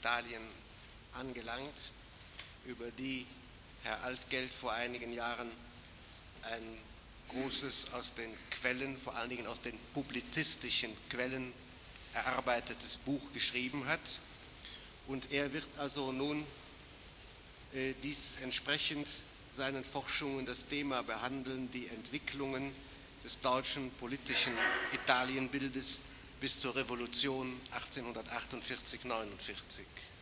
Italien angelangt, über die Herr Altgeld vor einigen Jahren ein großes aus den Quellen, vor allen Dingen aus den publizistischen Quellen erarbeitetes Buch geschrieben hat. Und er wird also nun dies entsprechend seinen Forschungen das Thema behandeln, die Entwicklungen des deutschen politischen Italienbildes bis zur Revolution 1848, 49.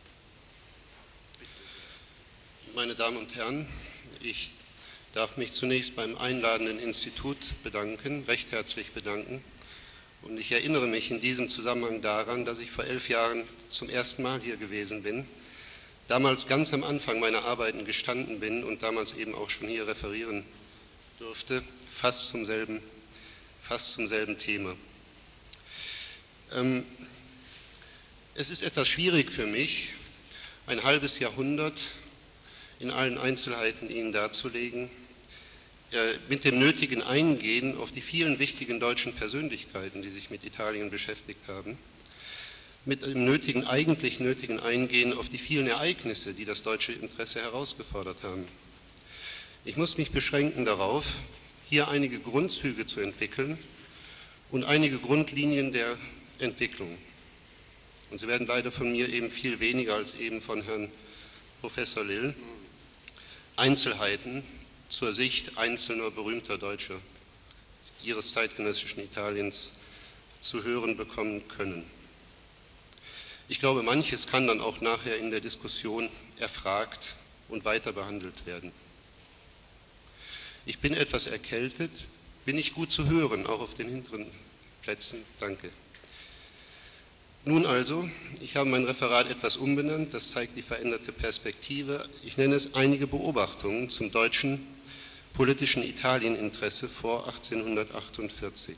Meine Damen und Herren, ich darf mich zunächst beim einladenden Institut bedanken, recht herzlich bedanken. Und ich erinnere mich in diesem Zusammenhang daran, dass ich vor 11 Jahren zum ersten Mal hier gewesen bin, damals ganz am Anfang meiner Arbeiten gestanden bin und damals eben auch schon hier referieren durfte, fast zum selben Thema. Es ist etwas schwierig für mich, ein halbes Jahrhundert in allen Einzelheiten Ihnen darzulegen, mit dem nötigen Eingehen auf die vielen wichtigen deutschen Persönlichkeiten, die sich mit Italien beschäftigt haben, mit dem eigentlich nötigen Eingehen auf die vielen Ereignisse, die das deutsche Interesse herausgefordert haben. Ich muss mich beschränken darauf, hier einige Grundzüge zu entwickeln und einige Grundlinien der Entwicklung. Und Sie werden leider von mir eben viel weniger als eben von Herrn Professor Lill Einzelheiten zur Sicht einzelner berühmter Deutscher ihres zeitgenössischen Italiens zu hören bekommen können. Ich glaube, manches kann dann auch nachher in der Diskussion erfragt und weiter behandelt werden. Ich bin etwas erkältet, bin ich gut zu hören, auch auf den hinteren Plätzen, danke. Nun also, ich habe mein Referat etwas umbenannt, das zeigt die veränderte Perspektive. Ich nenne es einige Beobachtungen zum deutschen politischen Italieninteresse vor 1848.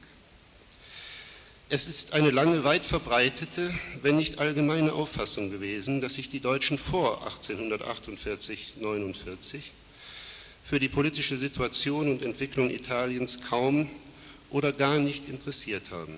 Es ist eine lange, weit verbreitete, wenn nicht allgemeine Auffassung gewesen, dass sich die Deutschen vor 1848, 49 für die politische Situation und Entwicklung Italiens kaum oder gar nicht interessiert haben.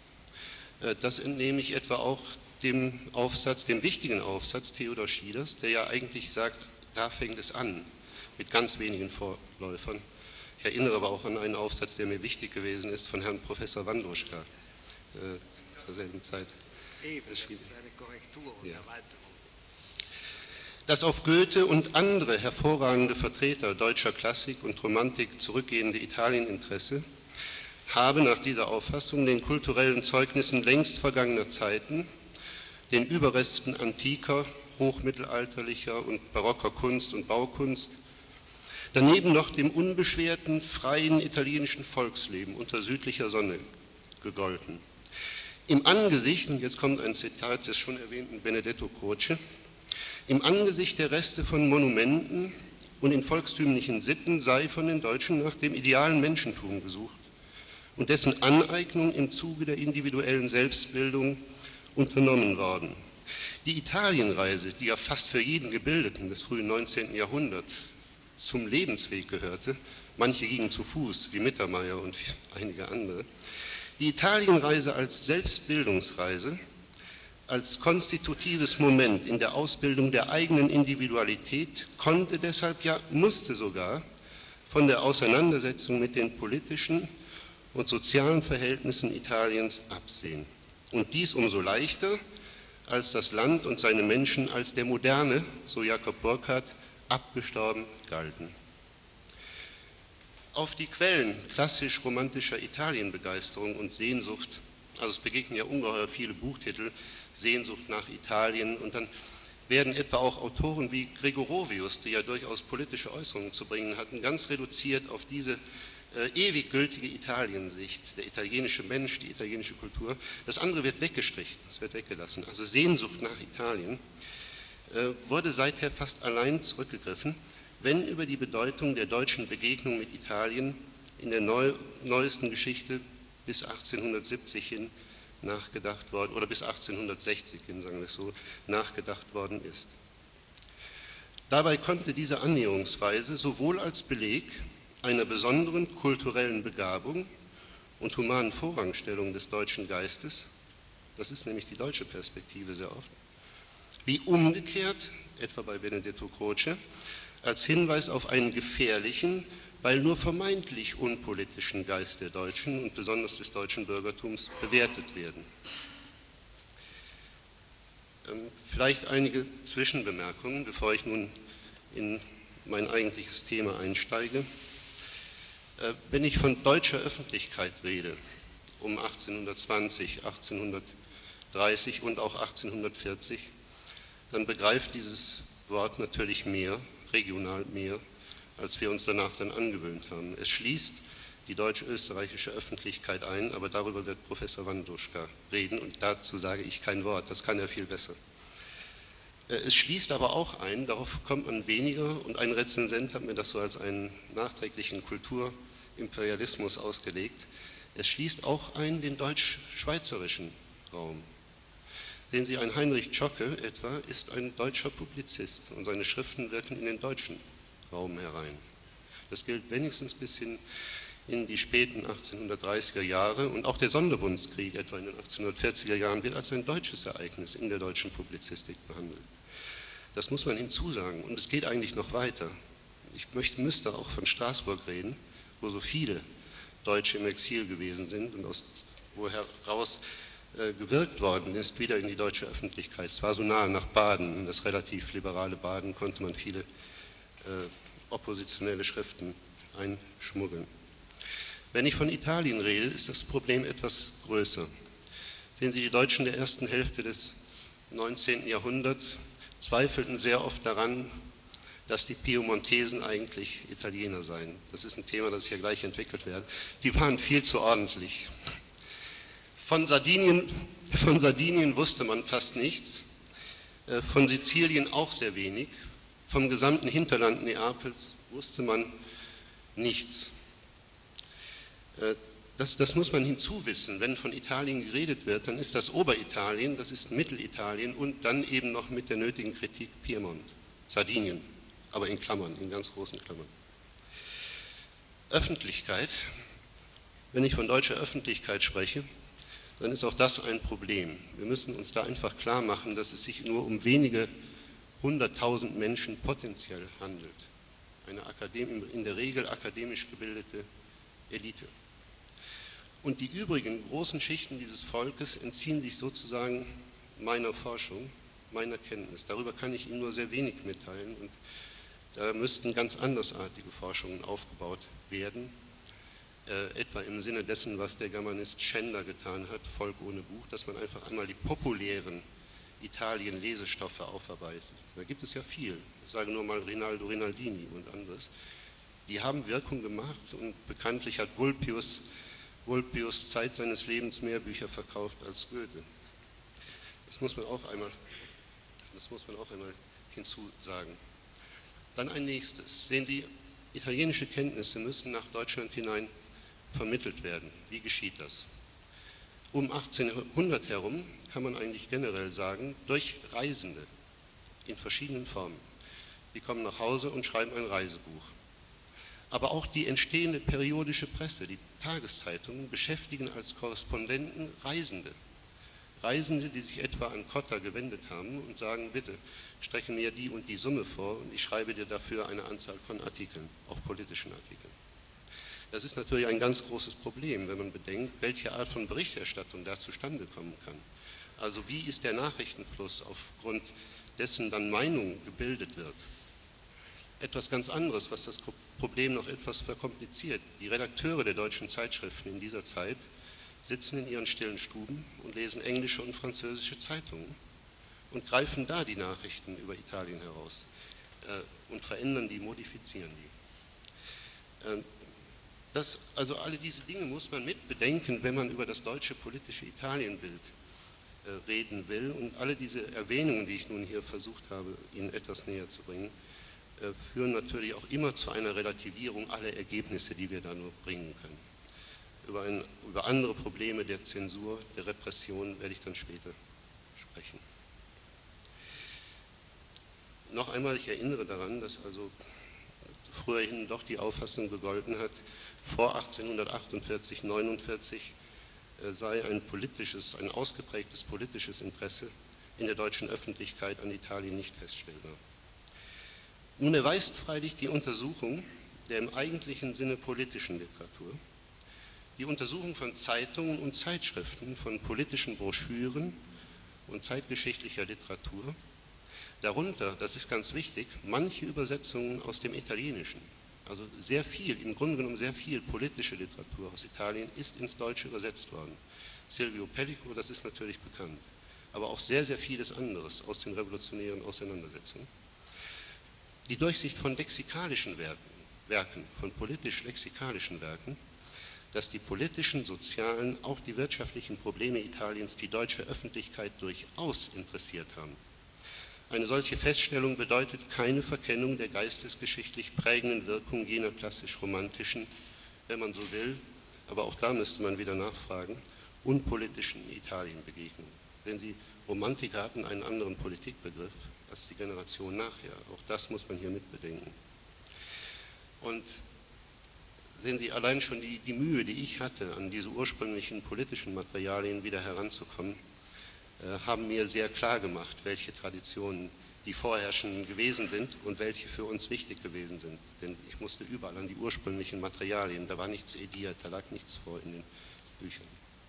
Das entnehme ich etwa auch dem wichtigen Aufsatz Theodor Schieders, der ja eigentlich sagt, da fängt es an, mit ganz wenigen Vorläufern. Ich erinnere aber auch an einen Aufsatz, der mir wichtig gewesen ist, von Herrn Professor Wandruschka zur selben Zeit. Eben, das ist eine Korrektur und Erweiterung. Das auf Goethe und andere hervorragende Vertreter deutscher Klassik und Romantik zurückgehende Italieninteresse habe nach dieser Auffassung den kulturellen Zeugnissen längst vergangener Zeiten, den Überresten antiker, hochmittelalterlicher und barocker Kunst und Baukunst, daneben noch dem unbeschwerten, freien italienischen Volksleben unter südlicher Sonne gegolten. Im Angesicht, und jetzt kommt ein Zitat des schon erwähnten Benedetto Croce, im Angesicht der Reste von Monumenten und in volkstümlichen Sitten sei von den Deutschen nach dem idealen Menschentum gesucht und dessen Aneignung im Zuge der individuellen Selbstbildung unternommen worden. Die Italienreise, die ja fast für jeden Gebildeten des frühen 19. Jahrhunderts zum Lebensweg gehörte, manche gingen zu Fuß, wie Mittermeier und einige andere, die Italienreise als Selbstbildungsreise, als konstitutives Moment in der Ausbildung der eigenen Individualität konnte deshalb, ja musste sogar, von der Auseinandersetzung mit den politischen und sozialen Verhältnissen Italiens absehen. Und dies umso leichter, als das Land und seine Menschen als der Moderne, so Jakob Burckhardt, abgestorben galten. Auf die Quellen klassisch-romantischer Italienbegeisterung und Sehnsucht, also es begegnen ja ungeheuer viele Buchtitel, Sehnsucht nach Italien, und dann werden etwa auch Autoren wie Gregorovius, die ja durchaus politische Äußerungen zu bringen hatten, ganz reduziert auf diese ewig gültige Italiensicht, der italienische Mensch, die italienische Kultur. Das andere wird weggestrichen, es wird weggelassen. Also Sehnsucht nach Italien wurde seither fast allein zurückgegriffen, wenn über die Bedeutung der deutschen Begegnung mit Italien in der neuesten Geschichte bis 1870 hin nachgedacht worden, oder bis 1860 hin, sagen wir es so, nachgedacht worden ist. Dabei konnte diese Annäherungsweise sowohl als Beleg einer besonderen kulturellen Begabung und humanen Vorrangstellung des deutschen Geistes, das ist nämlich die deutsche Perspektive sehr oft, wie umgekehrt, etwa bei Benedetto Croce, als Hinweis auf einen gefährlichen, weil nur vermeintlich unpolitischen Geist der Deutschen und besonders des deutschen Bürgertums bewertet werden. Vielleicht einige Zwischenbemerkungen, bevor ich nun in mein eigentliches Thema einsteige. Wenn ich von deutscher Öffentlichkeit rede, um 1820, 1830 und auch 1840, dann begreift dieses Wort natürlich mehr, regional mehr, als wir uns danach dann angewöhnt haben. Es schließt die deutsch-österreichische Öffentlichkeit ein, aber darüber wird Professor Wanduschka reden und dazu sage ich kein Wort, das kann er viel besser. Es schließt aber auch ein, darauf kommt man weniger, und ein Rezensent hat mir das so als einen nachträglichen Kulturimperialismus ausgelegt, es schließt auch ein den deutsch-schweizerischen Raum. Sehen Sie, ein Heinrich Zschokke etwa ist ein deutscher Publizist und seine Schriften wirken in den deutschen Raum herein. Das gilt wenigstens bis hin in die späten 1830er Jahre, und auch der Sonderbundskrieg etwa in den 1840er Jahren wird als ein deutsches Ereignis in der deutschen Publizistik behandelt. Das muss man hinzusagen, und es geht eigentlich noch weiter. Ich müsste auch von Straßburg reden, wo so viele Deutsche im Exil gewesen sind und wo heraus gewirkt worden ist, wieder in die deutsche Öffentlichkeit. Es war so nahe nach Baden, in das relativ liberale Baden konnte man viele oppositionelle Schriften einschmuggeln. Wenn ich von Italien rede, ist das Problem etwas größer. Sehen Sie, die Deutschen der ersten Hälfte des 19. Jahrhunderts zweifelten sehr oft daran, dass die Piemontesen eigentlich Italiener seien. Das ist ein Thema, das hier gleich entwickelt wird. Die waren viel zu ordentlich. Von Sardinien wusste man fast nichts, von Sizilien auch sehr wenig, vom gesamten Hinterland Neapels wusste man nichts. Das muss man hinzuwissen. Wenn von Italien geredet wird, dann ist das Oberitalien, das ist Mittelitalien und dann eben noch mit der nötigen Kritik Piemont, Sardinien, aber in Klammern, in ganz großen Klammern. Öffentlichkeit, wenn ich von deutscher Öffentlichkeit spreche, dann ist auch das ein Problem. Wir müssen uns da einfach klar machen, dass es sich nur um wenige 100.000 Menschen potenziell handelt. Eine in der Regel akademisch gebildete Elite. Und die übrigen großen Schichten dieses Volkes entziehen sich sozusagen meiner Forschung, meiner Kenntnis. Darüber kann ich Ihnen nur sehr wenig mitteilen, und da müssten ganz andersartige Forschungen aufgebaut werden, etwa im Sinne dessen, was der Germanist Schender getan hat, Volk ohne Buch, dass man einfach einmal die populären Italien-Lesestoffe aufarbeitet. Da gibt es ja viel, ich sage nur mal Rinaldo Rinaldini und anderes. Die haben Wirkung gemacht, und bekanntlich hat Vulpius Zeit seines Lebens mehr Bücher verkauft als Goethe. Das muss man auch einmal hinzusagen. Dann ein nächstes. Sehen Sie, italienische Kenntnisse müssen nach Deutschland hinein vermittelt werden. Wie geschieht das? Um 1800 herum kann man eigentlich generell sagen, durch Reisende in verschiedenen Formen. Die kommen nach Hause und schreiben ein Reisebuch. Aber auch die entstehende periodische Presse, die Tageszeitungen, beschäftigen als Korrespondenten Reisende. Reisende, die sich etwa an Cotta gewendet haben und sagen, bitte strecke mir die und die Summe vor und ich schreibe dir dafür eine Anzahl von Artikeln, auch politischen Artikeln. Das ist natürlich ein ganz großes Problem, wenn man bedenkt, welche Art von Berichterstattung da zustande kommen kann. Also wie ist der Nachrichtenfluss, aufgrund dessen dann Meinung gebildet wird. Etwas ganz anderes, was das Problem noch etwas verkompliziert. Die Redakteure der deutschen Zeitschriften in dieser Zeit sitzen in ihren stillen Stuben und lesen englische und französische Zeitungen und greifen da die Nachrichten über Italien heraus und verändern die, modifizieren die. Also alle diese Dinge muss man mit bedenken, wenn man über das deutsche politische Italienbild reden will, und alle diese Erwähnungen, die ich nun hier versucht habe, Ihnen etwas näher zu bringen, führen natürlich auch immer zu einer Relativierung aller Ergebnisse, die wir da nur bringen können. Über andere Probleme der Zensur, der Repression werde ich dann später sprechen. Noch einmal, ich erinnere daran, dass also früherhin doch die Auffassung gegolten hat, vor 1848, 49 sei ein ausgeprägtes politisches Interesse in der deutschen Öffentlichkeit an Italien nicht feststellbar. Nun erweist freilich die Untersuchung der im eigentlichen Sinne politischen Literatur, die Untersuchung von Zeitungen und Zeitschriften, von politischen Broschüren und zeitgeschichtlicher Literatur, darunter, das ist ganz wichtig, manche Übersetzungen aus dem Italienischen. Also sehr viel, im Grunde genommen sehr viel politische Literatur aus Italien ist ins Deutsche übersetzt worden. Silvio Pellico, das ist natürlich bekannt, aber auch sehr, sehr vieles anderes aus den revolutionären Auseinandersetzungen. Die Durchsicht von lexikalischen Werken, von politisch-lexikalischen Werken, dass die politischen, sozialen, auch die wirtschaftlichen Probleme Italiens die deutsche Öffentlichkeit durchaus interessiert haben. Eine solche Feststellung bedeutet keine Verkennung der geistesgeschichtlich prägenden Wirkung jener klassisch-romantischen, wenn man so will, aber auch da müsste man wieder nachfragen, unpolitischen Italienbegegnungen. Denn die Romantiker hatten einen anderen Politikbegriff als die Generation nachher. Auch das muss man hier mitbedenken. Und sehen Sie, allein schon die Mühe, die ich hatte, an diese ursprünglichen politischen Materialien wieder heranzukommen, haben mir sehr klar gemacht, welche Traditionen die vorherrschenden gewesen sind und welche für uns wichtig gewesen sind. Denn ich musste überall an die ursprünglichen Materialien, da war nichts ediert, da lag nichts vor in den Büchern.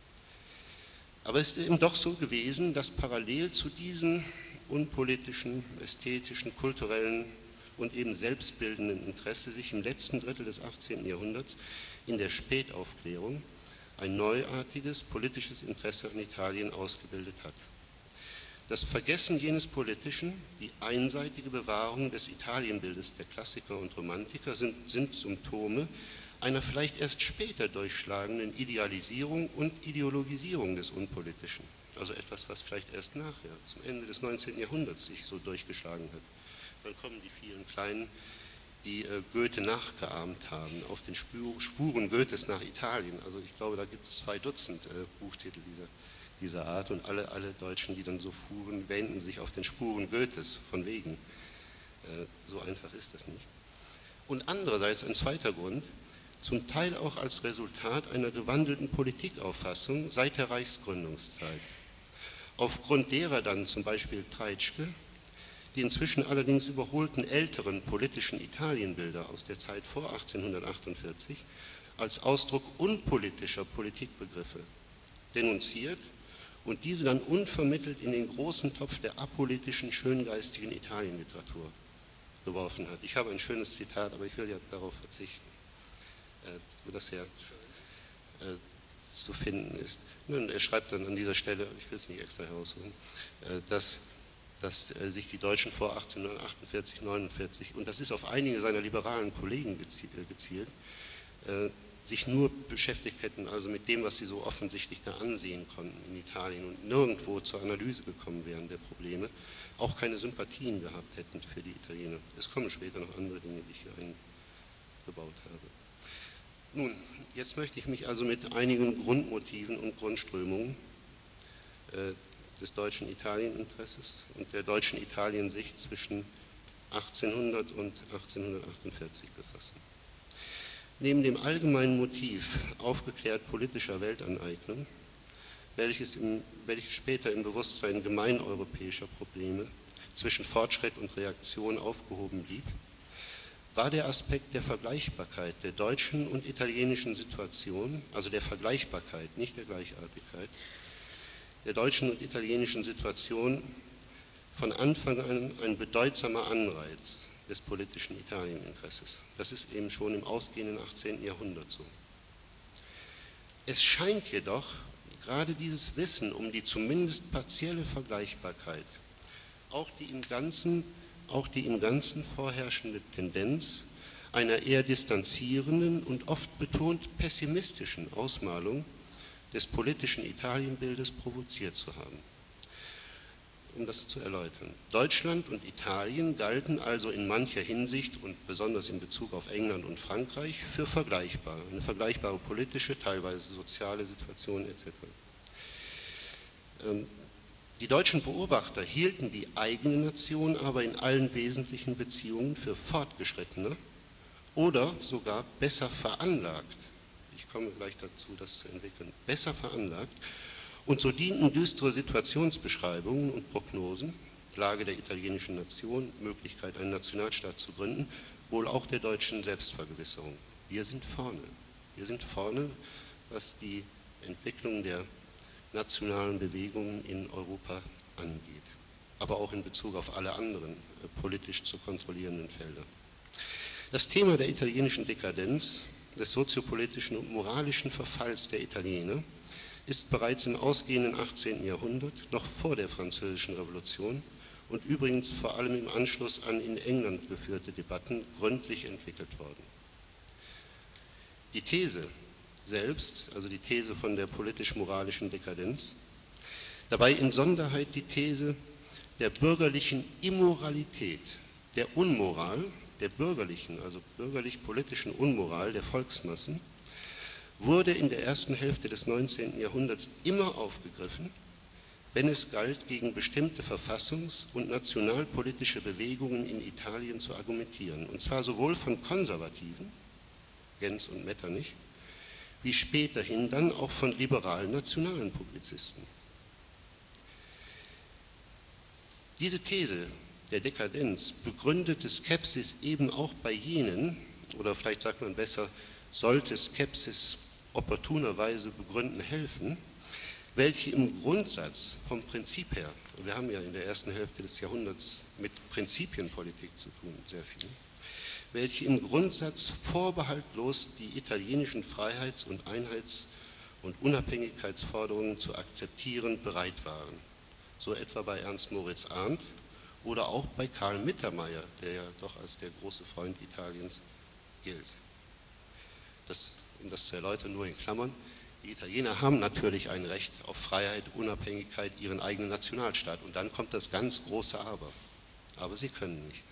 Aber es ist eben doch so gewesen, dass parallel zu diesen unpolitischen, ästhetischen, kulturellen und eben selbstbildenden Interesse sich im letzten Drittel des 18. Jahrhunderts in der Spätaufklärung ein neuartiges politisches Interesse an Italien ausgebildet hat. Das Vergessen jenes Politischen, die einseitige Bewahrung des Italienbildes der Klassiker und Romantiker sind Symptome einer vielleicht erst später durchschlagenden Idealisierung und Ideologisierung des Unpolitischen. Also etwas, was vielleicht erst nachher, zum Ende des 19. Jahrhunderts sich so durchgeschlagen hat. Dann kommen die vielen Kleinen, die Goethe nachgeahmt haben, auf den Spuren Goethes nach Italien. Also ich glaube, da gibt es 2 Dutzend Buchtitel dieser Art und alle Deutschen, die dann so fuhren, wenden sich auf den Spuren Goethes, von wegen. So einfach ist das nicht. Und andererseits ein zweiter Grund, zum Teil auch als Resultat einer gewandelten Politikauffassung seit der Reichsgründungszeit. Aufgrund derer dann zum Beispiel Treitschke die inzwischen allerdings überholten älteren politischen Italienbilder aus der Zeit vor 1848 als Ausdruck unpolitischer Politikbegriffe denunziert und diese dann unvermittelt in den großen Topf der apolitischen, schöngeistigen Italienliteratur geworfen hat. Ich habe ein schönes Zitat, aber ich will ja darauf verzichten, wo das ja zu finden ist. Nun, er schreibt dann an dieser Stelle, ich will es nicht extra herausholen, dass sich die Deutschen vor 1848, 49, und das ist auf einige seiner liberalen Kollegen gezielt, sich nur beschäftigt hätten, also mit dem, was sie so offensichtlich da ansehen konnten in Italien und nirgendwo zur Analyse gekommen wären der Probleme, auch keine Sympathien gehabt hätten für die Italiener. Es kommen später noch andere Dinge, die ich hier eingebaut habe. Nun, jetzt möchte ich mich also mit einigen Grundmotiven und Grundströmungen des deutschen Italieninteresses und der deutschen Italiensicht zwischen 1800 und 1848 befassen. Neben dem allgemeinen Motiv aufgeklärt politischer Weltaneignung, welches später im Bewusstsein gemeineuropäischer Probleme zwischen Fortschritt und Reaktion aufgehoben blieb, war der Aspekt der Vergleichbarkeit der deutschen und italienischen Situation, also der Vergleichbarkeit, nicht der Gleichartigkeit, der deutschen und italienischen Situation von Anfang an ein bedeutsamer Anreiz des politischen Italieninteresses. Das ist eben schon im ausgehenden 18. Jahrhundert so. Es scheint jedoch gerade dieses Wissen um die zumindest partielle Vergleichbarkeit, auch die im Ganzen vorherrschende Tendenz einer eher distanzierenden und oft betont pessimistischen Ausmalung des politischen Italienbildes provoziert zu haben. Um das zu erläutern. Deutschland und Italien galten also in mancher Hinsicht und besonders in Bezug auf England und Frankreich für vergleichbar, eine vergleichbare politische, teilweise soziale Situation etc. Die deutschen Beobachter hielten die eigene Nation aber in allen wesentlichen Beziehungen für fortgeschrittener oder sogar besser veranlagt, ich komme gleich dazu, das zu entwickeln, besser veranlagt Und so dienten düstere Situationsbeschreibungen und Prognosen, Lage der italienischen Nation, Möglichkeit, einen Nationalstaat zu gründen, wohl auch der deutschen Selbstvergewisserung. Wir sind vorne, was die Entwicklung der nationalen Bewegungen in Europa angeht, aber auch in Bezug auf alle anderen politisch zu kontrollierenden Felder. Das Thema der italienischen Dekadenz, des soziopolitischen und moralischen Verfalls der Italiener, ist bereits im ausgehenden 18. Jahrhundert, noch vor der Französischen Revolution und übrigens vor allem im Anschluss an in England geführte Debatten gründlich entwickelt worden. Die These selbst, also die These von der politisch-moralischen Dekadenz, dabei insonderheit die These der bürgerlichen Immoralität, der Unmoral, der bürgerlichen, also bürgerlich-politischen Unmoral der Volksmassen, wurde in der ersten Hälfte des 19. Jahrhunderts immer aufgegriffen, wenn es galt, gegen bestimmte verfassungs- und nationalpolitische Bewegungen in Italien zu argumentieren, und zwar sowohl von Konservativen, Gens und Metternich, wie späterhin dann auch von liberalen nationalen Publizisten. Diese These der Dekadenz begründete Skepsis eben auch bei jenen, oder vielleicht sagt man besser, sollte Skepsis opportunerweise begründen helfen, welche im Grundsatz vom Prinzip her, wir haben ja in der ersten Hälfte des Jahrhunderts mit Prinzipienpolitik zu tun, sehr viel, welche im Grundsatz vorbehaltlos die italienischen Freiheits- und Einheits- und Unabhängigkeitsforderungen zu akzeptieren bereit waren. So etwa bei Ernst Moritz Arndt oder auch bei Karl Mittermeier, der ja doch als der große Freund Italiens gilt. Um das zu erläutern, nur in Klammern, die Italiener haben natürlich ein Recht auf Freiheit, Unabhängigkeit, ihren eigenen Nationalstaat. Und dann kommt das ganz große Aber. Aber sie können nicht.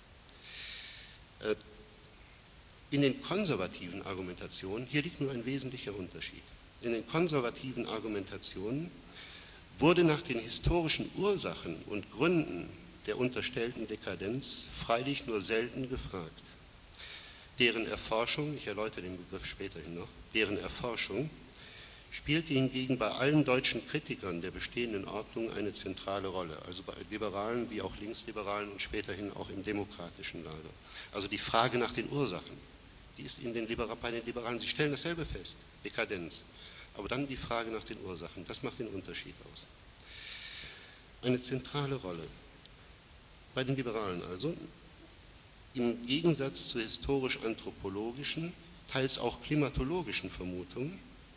In den konservativen Argumentationen, hier liegt nur ein wesentlicher Unterschied, in den konservativen Argumentationen wurde nach den historischen Ursachen und Gründen der unterstellten Dekadenz freilich nur selten gefragt. Deren Erforschung, ich erläutere den Begriff späterhin noch, deren Erforschung spielte hingegen bei allen deutschen Kritikern der bestehenden Ordnung eine zentrale Rolle, also bei Liberalen wie auch Linksliberalen und späterhin auch im demokratischen Lager. Also die Frage nach den Ursachen, die ist bei den Liberalen, sie stellen dasselbe fest, Dekadenz, aber dann die Frage nach den Ursachen, das macht den Unterschied aus. Eine zentrale Rolle. Bei den Liberalen also, im Gegensatz zu historisch-anthropologischen, teils auch klimatologischen Vermutungen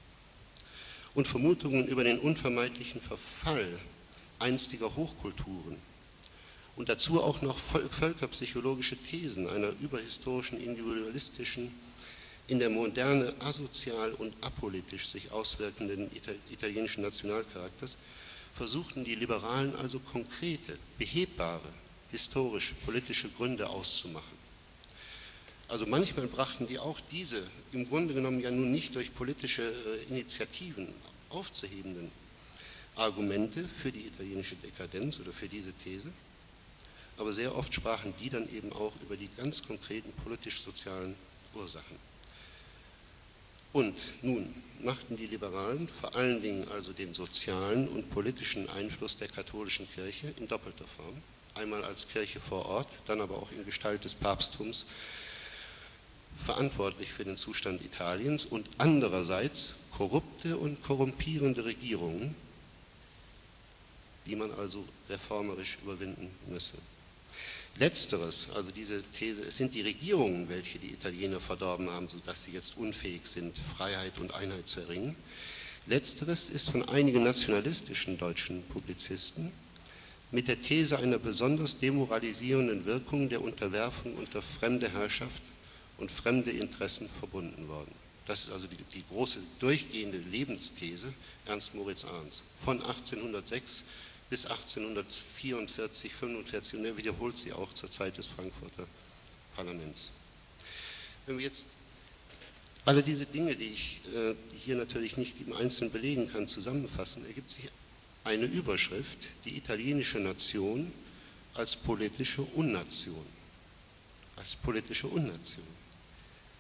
und Vermutungen über den unvermeidlichen Verfall einstiger Hochkulturen und dazu auch noch völkerpsychologische Thesen einer überhistorischen, individualistischen, in der Moderne asozial und apolitisch sich auswirkenden italienischen Nationalcharakters, versuchten die Liberalen also konkrete, behebbare, historisch-politische Gründe auszumachen. Also manchmal brachten die auch diese, im Grunde genommen ja nun nicht durch politische Initiativen aufzuhebenden Argumente für die italienische Dekadenz oder für diese These, aber sehr oft sprachen die dann eben auch über die ganz konkreten politisch-sozialen Ursachen. Und nun machten die Liberalen vor allen Dingen also den sozialen und politischen Einfluss der katholischen Kirche in doppelter Form, einmal als Kirche vor Ort, dann aber auch in Gestalt des Papsttums, verantwortlich für den Zustand Italiens und andererseits korrupte und korrumpierende Regierungen, die man also reformerisch überwinden müsse. Letzteres, also diese These, es sind die Regierungen, welche die Italiener verdorben haben, sodass sie jetzt unfähig sind, Freiheit und Einheit zu erringen. Letzteres ist von einigen nationalistischen deutschen Publizisten mit der These einer besonders demoralisierenden Wirkung der Unterwerfung unter fremde Herrschaft und fremde Interessen verbunden worden. Das ist also die große durchgehende Lebensthese Ernst Moritz Arndts von 1806 bis 1844, 45, und er wiederholt sie auch zur Zeit des Frankfurter Parlaments. Wenn wir jetzt alle diese Dinge, die ich hier natürlich nicht im Einzelnen belegen kann, zusammenfassen, ergibt sich eine Überschrift, die italienische Nation als politische Unnation. Als politische Unnation.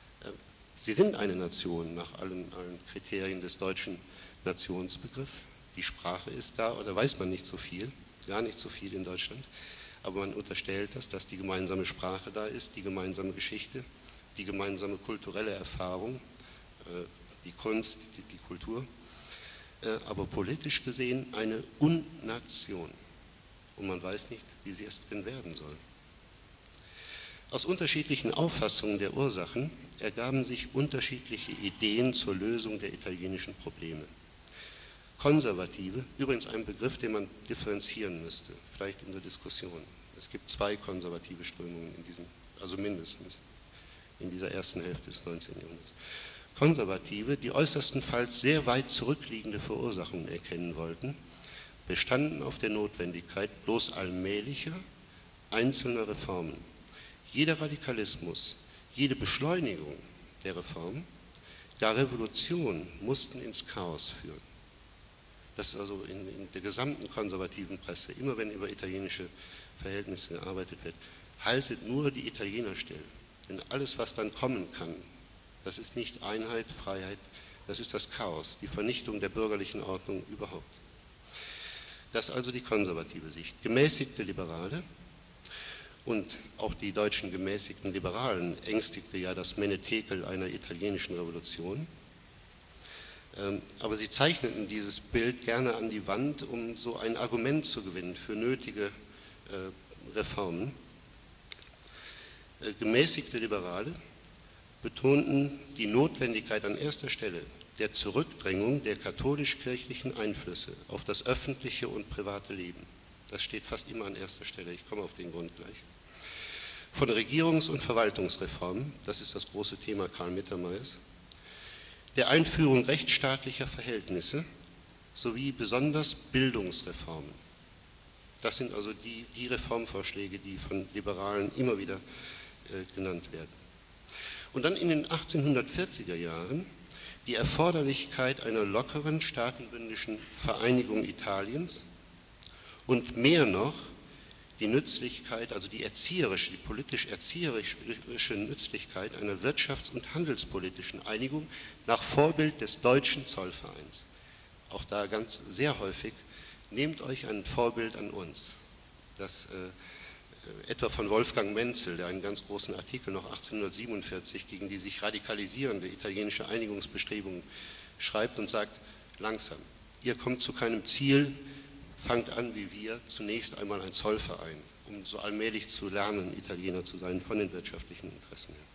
Sie sind eine Nation nach allen Kriterien des deutschen Nationsbegriffs. Die Sprache ist da, oder weiß man nicht so viel, gar nicht so viel in Deutschland, aber man unterstellt das, dass die gemeinsame Sprache da ist, die gemeinsame Geschichte, die gemeinsame kulturelle Erfahrung, die Kunst, die Kultur, aber politisch gesehen eine Unnation. Und man weiß nicht, wie sie es denn werden soll. Aus unterschiedlichen Auffassungen der Ursachen ergaben sich unterschiedliche Ideen zur Lösung der italienischen Probleme. Konservative, übrigens ein Begriff, den man differenzieren müsste, vielleicht in der Diskussion. Es gibt zwei konservative Strömungen in diesem, also mindestens in dieser ersten Hälfte des 19. Jahrhunderts. Konservative, die äußerstenfalls sehr weit zurückliegende Verursachungen erkennen wollten, bestanden auf der Notwendigkeit bloß allmählicher, einzelner Reformen. Jeder Radikalismus, jede Beschleunigung der Reformen, gar Revolution mussten ins Chaos führen. Das ist also in der gesamten konservativen Presse, immer wenn über italienische Verhältnisse gearbeitet wird, haltet nur die Italiener still. Denn alles, was dann kommen kann, das ist nicht Einheit, Freiheit, das ist das Chaos, die Vernichtung der bürgerlichen Ordnung überhaupt. Das ist also die konservative Sicht. Gemäßigte Liberale und auch die deutschen gemäßigten Liberalen ängstigte ja das Menetekel einer italienischen Revolution. Aber sie zeichneten dieses Bild gerne an die Wand, um so ein Argument zu gewinnen für nötige Reformen. Gemäßigte Liberale betonten die Notwendigkeit an erster Stelle der Zurückdrängung der katholisch-kirchlichen Einflüsse auf das öffentliche und private Leben. Das steht fast immer an erster Stelle, ich komme auf den Grund gleich. Von Regierungs- und Verwaltungsreformen, das ist das große Thema Karl Mittermeiers, der Einführung rechtsstaatlicher Verhältnisse sowie besonders Bildungsreformen. Das sind also die Reformvorschläge, die von Liberalen immer wieder genannt werden. Und dann in den 1840er Jahren die Erforderlichkeit einer lockeren staatenbündischen Vereinigung Italiens und mehr noch die Nützlichkeit, also die politisch-erzieherische Nützlichkeit einer wirtschafts- und handelspolitischen Einigung nach Vorbild des Deutschen Zollvereins. Auch da ganz sehr häufig, nehmt euch ein Vorbild an uns. Das etwa von Wolfgang Menzel, der einen ganz großen Artikel noch 1847 gegen die sich radikalisierende italienische Einigungsbestrebungen schreibt und sagt, langsam, ihr kommt zu keinem Ziel, fangt an wie wir, zunächst einmal ein Zollverein, um so allmählich zu lernen, Italiener zu sein von den wirtschaftlichen Interessen her.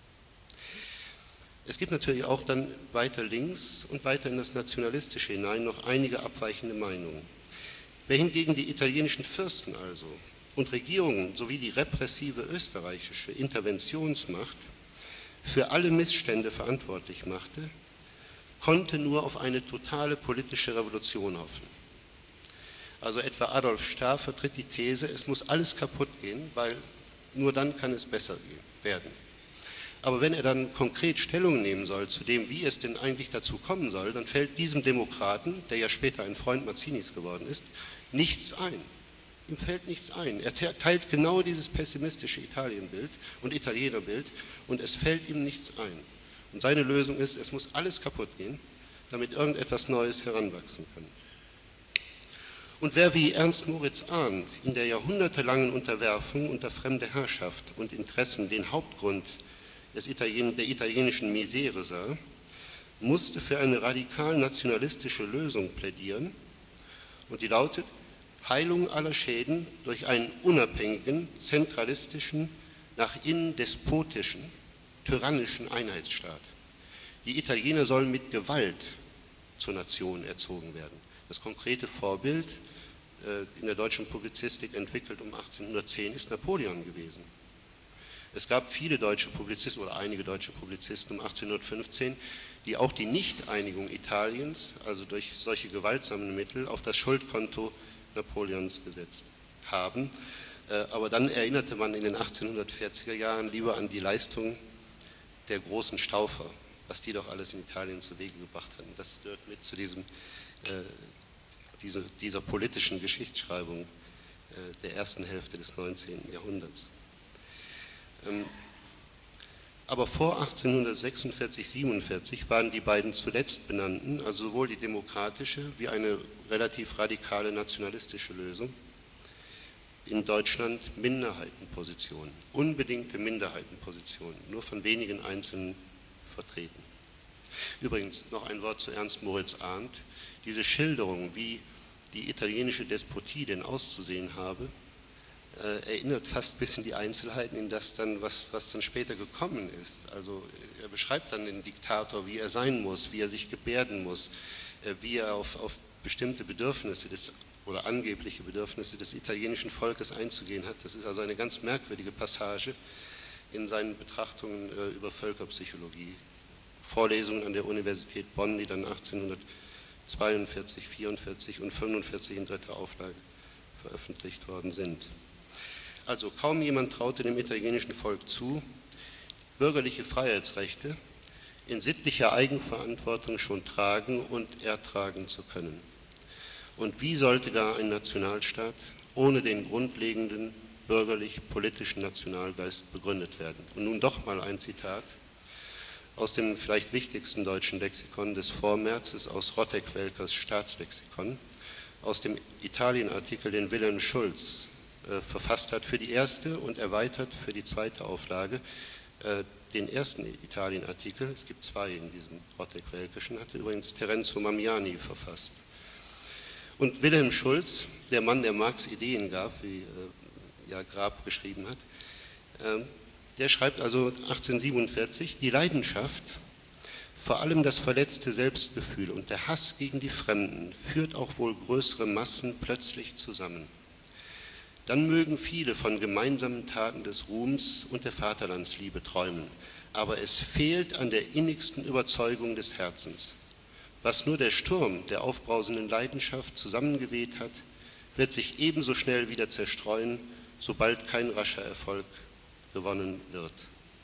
Es gibt natürlich auch dann weiter links und weiter in das Nationalistische hinein noch einige abweichende Meinungen. Wer hingegen die italienischen Fürsten also und Regierungen sowie die repressive österreichische Interventionsmacht für alle Missstände verantwortlich machte, konnte nur auf eine totale politische Revolution hoffen. Also etwa Adolf Starr vertritt die These, es muss alles kaputt gehen, weil nur dann kann es besser werden. Aber wenn er dann konkret Stellung nehmen soll zu dem, wie es denn eigentlich dazu kommen soll, dann fällt diesem Demokraten, der ja später ein Freund Mazzinis geworden ist, nichts ein. Ihm fällt nichts ein. Er teilt genau dieses pessimistische Italienbild und Italienerbild und es fällt ihm nichts ein. Und seine Lösung ist, es muss alles kaputt gehen, damit irgendetwas Neues heranwachsen kann. Und wer wie Ernst Moritz Arndt in der jahrhundertelangen Unterwerfung unter fremde Herrschaft und Interessen den Hauptgrund der italienischen Misere sah, musste für eine radikal nationalistische Lösung plädieren und die lautet, Heilung aller Schäden durch einen unabhängigen, zentralistischen, nach innen despotischen, tyrannischen Einheitsstaat. Die Italiener sollen mit Gewalt zur Nation erzogen werden. Das konkrete Vorbild in der deutschen Publizistik entwickelt um 1810 ist Napoleon gewesen. Es gab viele deutsche Publizisten oder einige deutsche Publizisten um 1815, die auch die Nichteinigung Italiens, also durch solche gewaltsamen Mittel, auf das Schuldkonto Napoleons gesetzt haben. Aber dann erinnerte man in den 1840er Jahren lieber an die Leistung der großen Staufer, was die doch alles in Italien zu Wege gebracht hatten. Das gehört mit zu dieser politischen Geschichtsschreibung der ersten Hälfte des 19. Jahrhunderts. Aber vor 1846, 47 waren die beiden zuletzt benannten, also sowohl die demokratische wie eine relativ radikale nationalistische Lösung, in Deutschland Minderheitenpositionen, unbedingte Minderheitenpositionen, nur von wenigen Einzelnen vertreten. Übrigens noch ein Wort zu Ernst Moritz Arndt. Diese Schilderung, wie die italienische Despotie denn auszusehen habe, erinnert fast bis in die Einzelheiten in das dann, was dann später gekommen ist. Also er beschreibt dann den Diktator, wie er sein muss, wie er sich gebärden muss, wie er auf bestimmte Bedürfnisse oder angebliche Bedürfnisse des italienischen Volkes einzugehen hat. Das ist also eine ganz merkwürdige Passage in seinen Betrachtungen über Völkerpsychologie. Vorlesungen an der Universität Bonn, die dann 1842, 44 und 45 in dritter Auflage veröffentlicht worden sind. Also kaum jemand traute dem italienischen Volk zu, bürgerliche Freiheitsrechte in sittlicher Eigenverantwortung schon tragen und ertragen zu können. Und wie sollte gar ein Nationalstaat ohne den grundlegenden bürgerlich-politischen Nationalgeist begründet werden? Und nun doch mal ein Zitat aus dem vielleicht wichtigsten deutschen Lexikon des Vormärzes, aus Rotteck-Welkers Staatslexikon, aus dem Italien-Artikel, den Wilhelm Schulz verfasst hat für die erste und erweitert für die zweite Auflage. Den ersten Italien-Artikel, es gibt zwei in diesem Rotteck-Welkeschen, hatte übrigens Terenzo Mamiani verfasst. Und Wilhelm Schulz, der Mann, der Marx Ideen gab, wie ja Grab geschrieben hat, der schreibt also 1847, die Leidenschaft, vor allem das verletzte Selbstgefühl und der Hass gegen die Fremden führt auch wohl größere Massen plötzlich zusammen. Dann mögen viele von gemeinsamen Taten des Ruhms und der Vaterlandsliebe träumen, aber es fehlt an der innigsten Überzeugung des Herzens. Was nur der Sturm der aufbrausenden Leidenschaft zusammengeweht hat, wird sich ebenso schnell wieder zerstreuen, sobald kein rascher Erfolg gewonnen wird.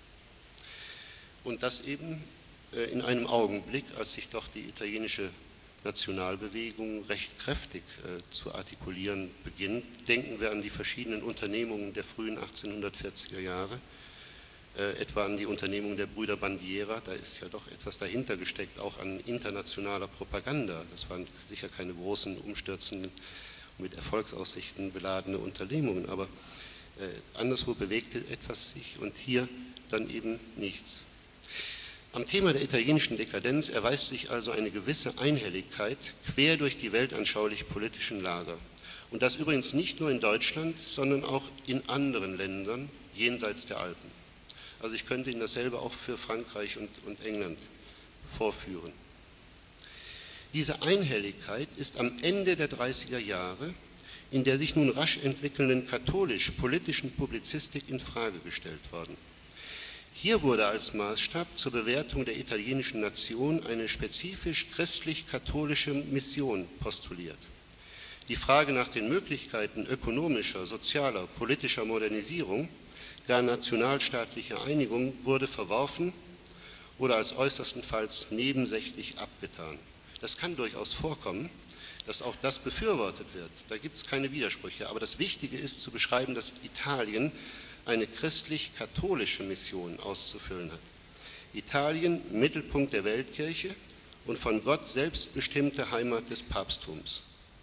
Und das eben in einem Augenblick, als sich doch die italienische Nationalbewegung recht kräftig zu artikulieren beginnt. Denken wir an die verschiedenen Unternehmungen der frühen 1840er Jahre, etwa an die Unternehmung der Brüder Bandiera, da ist ja doch etwas dahinter gesteckt, auch an internationaler Propaganda. Das waren sicher keine großen, umstürzenden, mit Erfolgsaussichten beladene Unternehmungen, aber anderswo bewegte etwas sich und hier dann eben nichts. Am Thema der italienischen Dekadenz erweist sich also eine gewisse Einhelligkeit quer durch die weltanschaulich-politischen Lager. Und das übrigens nicht nur in Deutschland, sondern auch in anderen Ländern jenseits der Alpen. Also ich könnte Ihnen dasselbe auch für Frankreich und England vorführen. Diese Einhelligkeit ist am Ende der 30er Jahre in der sich nun rasch entwickelnden katholisch-politischen Publizistik in Frage gestellt worden. Hier wurde als Maßstab zur Bewertung der italienischen Nation eine spezifisch christlich-katholische Mission postuliert. Die Frage nach den Möglichkeiten ökonomischer, sozialer, politischer Modernisierung, gar nationalstaatlicher Einigung wurde verworfen oder als äußerstenfalls nebensächlich abgetan. Das kann durchaus vorkommen, dass auch das befürwortet wird. Da gibt es keine Widersprüche. Aber das Wichtige ist zu beschreiben, dass Italien eine christlich-katholische Mission auszufüllen hat. Italien, Mittelpunkt der Weltkirche und von Gott selbst bestimmte Heimat des Papsttums.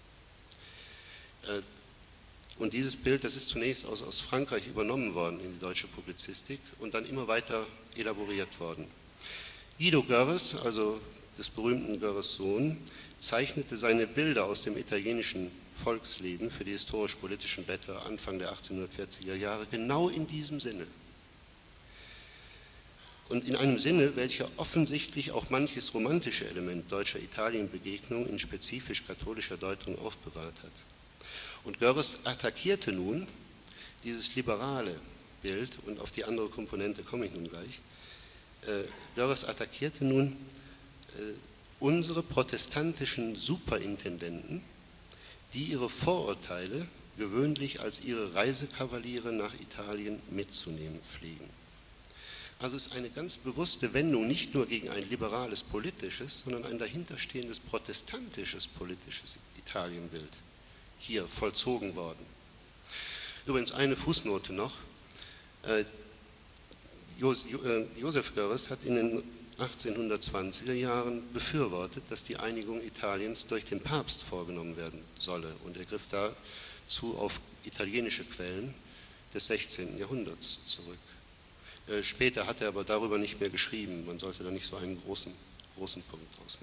Und dieses Bild, das ist zunächst aus Frankreich übernommen worden in die deutsche Publizistik und dann immer weiter elaboriert worden. Guido Görres, also des berühmten Görres Sohn, zeichnete seine Bilder aus dem italienischen Volksleben für die historisch-politischen Blätter Anfang der 1840er Jahre genau in diesem Sinne. Und in einem Sinne, welcher offensichtlich auch manches romantische Element deutscher Italienbegegnung in spezifisch katholischer Deutung aufbewahrt hat. Und Görres attackierte nun dieses liberale Bild, und auf die andere Komponente komme ich nun gleich. Görres attackierte nun unsere protestantischen Superintendenten, die ihre Vorurteile gewöhnlich als ihre Reisekavaliere nach Italien mitzunehmen pflegen. Also es ist eine ganz bewusste Wendung nicht nur gegen ein liberales politisches, sondern ein dahinterstehendes protestantisches politisches Italienbild hier vollzogen worden. Übrigens eine Fußnote noch. Joseph Goebbels hat in den 1820er Jahren befürwortet, dass die Einigung Italiens durch den Papst vorgenommen werden solle, und er griff dazu auf italienische Quellen des 16. Jahrhunderts zurück. Später hat er aber darüber nicht mehr geschrieben, man sollte da nicht so einen großen Punkt draus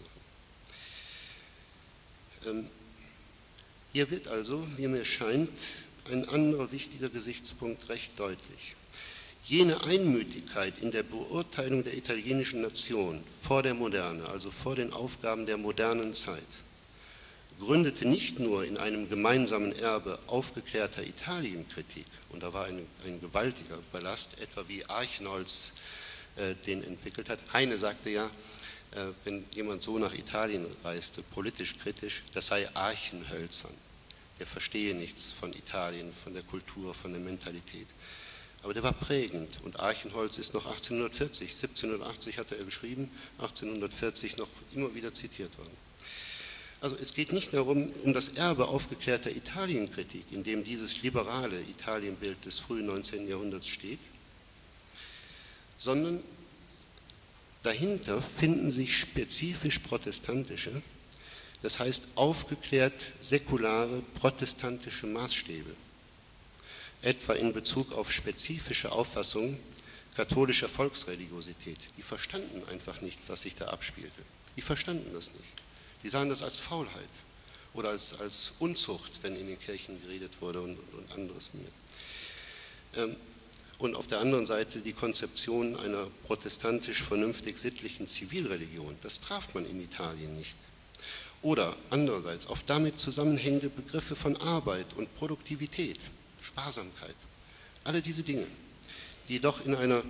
machen. Hier wird also, wie mir scheint, ein anderer wichtiger Gesichtspunkt recht deutlich. Jene Einmütigkeit in der Beurteilung der italienischen Nation vor der Moderne, also vor den Aufgaben der modernen Zeit, gründete nicht nur in einem gemeinsamen Erbe aufgeklärter Italienkritik, und da war ein gewaltiger Ballast, etwa wie Archenholz den entwickelt hat. Heine sagte ja, wenn jemand so nach Italien reiste, politisch kritisch, das sei archenhölzern. Der verstehe nichts von Italien, von der Kultur, von der Mentalität. Aber der war prägend, und Archenholz ist noch 1840, 1780 hatte er geschrieben, 1840 noch immer wieder zitiert worden. Also es geht nicht darum, um das Erbe aufgeklärter Italienkritik, in dem dieses liberale Italienbild des frühen 19. Jahrhunderts steht, sondern dahinter finden sich spezifisch protestantische, das heißt aufgeklärt säkulare protestantische Maßstäbe, etwa in Bezug auf spezifische Auffassungen katholischer Volksreligiosität. Die verstanden einfach nicht, was sich da abspielte. Die verstanden das nicht. Die sahen das als Faulheit oder als Unzucht, wenn in den Kirchen geredet wurde und anderes mehr. Und auf der anderen Seite die Konzeption einer protestantisch vernünftig sittlichen Zivilreligion. Das traf man in Italien nicht. Oder andererseits auf damit zusammenhängende Begriffe von Arbeit und Produktivität, Sparsamkeit, alle diese Dinge, die doch in einer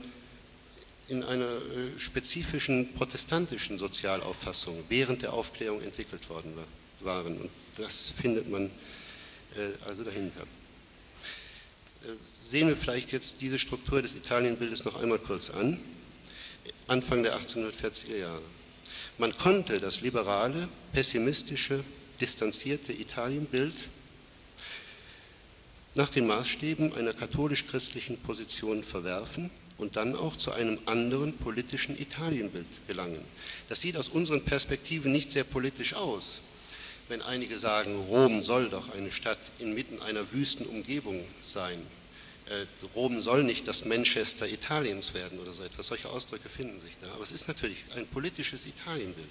spezifischen protestantischen Sozialauffassung während der Aufklärung entwickelt worden waren. Und das findet man also dahinter. Sehen wir vielleicht jetzt diese Struktur des Italienbildes noch einmal kurz an. Anfang der 1840er Jahre. Man konnte das liberale, pessimistische, distanzierte Italienbild nach den Maßstäben einer katholisch-christlichen Position verwerfen und dann auch zu einem anderen politischen Italienbild gelangen. Das sieht aus unseren Perspektiven nicht sehr politisch aus, wenn einige sagen, Rom soll doch eine Stadt inmitten einer wüsten Umgebung sein. Rom soll nicht das Manchester Italiens werden oder so etwas. Solche Ausdrücke finden sich da. Aber es ist natürlich ein politisches Italienbild.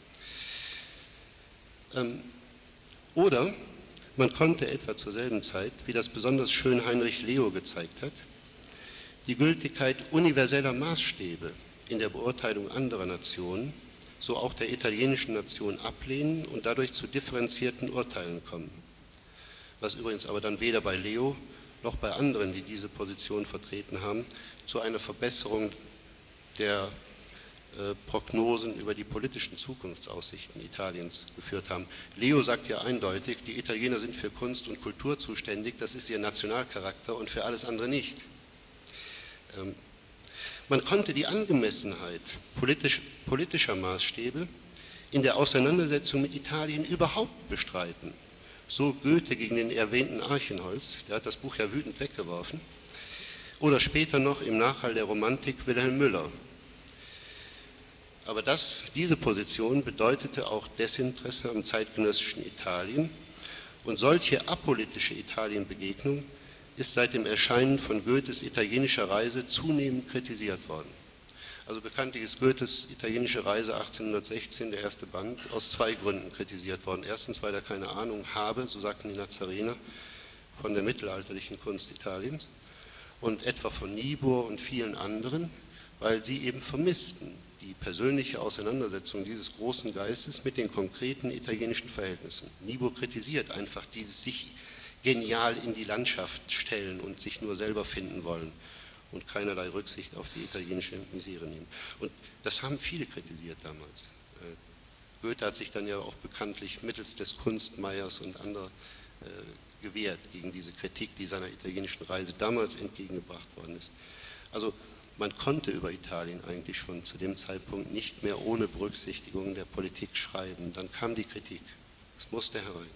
Oder man konnte etwa zur selben Zeit, wie das besonders schön Heinrich Leo gezeigt hat, die Gültigkeit universeller Maßstäbe in der Beurteilung anderer Nationen, so auch der italienischen Nation, ablehnen und dadurch zu differenzierten Urteilen kommen. Was übrigens aber dann weder bei Leo noch bei anderen, die diese Position vertreten haben, zu einer Verbesserung der Prognosen über die politischen Zukunftsaussichten Italiens geführt haben. Leo sagt ja eindeutig, die Italiener sind für Kunst und Kultur zuständig, das ist ihr Nationalcharakter, und für alles andere nicht. Man konnte die Angemessenheit politischer Maßstäbe in der Auseinandersetzung mit Italien überhaupt bestreiten. So Goethe gegen den erwähnten Archenholz, der hat das Buch ja wütend weggeworfen, oder später noch im Nachhall der Romantik Wilhelm Müller. Aber diese Position bedeutete auch Desinteresse am zeitgenössischen Italien, und solche apolitische Italienbegegnung ist seit dem Erscheinen von Goethes italienischer Reise zunehmend kritisiert worden. Also bekanntlich ist Goethes italienische Reise 1816, der erste Band, aus zwei Gründen kritisiert worden. Erstens, weil er keine Ahnung habe, so sagten die Nazarener, von der mittelalterlichen Kunst Italiens, und etwa von Niebuhr und vielen anderen, weil sie eben vermissten die persönliche Auseinandersetzung dieses großen Geistes mit den konkreten italienischen Verhältnissen. Niebuhr kritisiert einfach dieses sich genial in die Landschaft stellen und sich nur selber finden wollen und keinerlei Rücksicht auf die italienische Misere nehmen. Und das haben viele kritisiert damals. Goethe hat sich dann ja auch bekanntlich mittels des Kunstmeiers und anderer gewehrt gegen diese Kritik, die seiner italienischen Reise damals entgegengebracht worden ist. Also man konnte über Italien eigentlich schon zu dem Zeitpunkt nicht mehr ohne Berücksichtigung der Politik schreiben. Dann kam die Kritik. Es musste herein.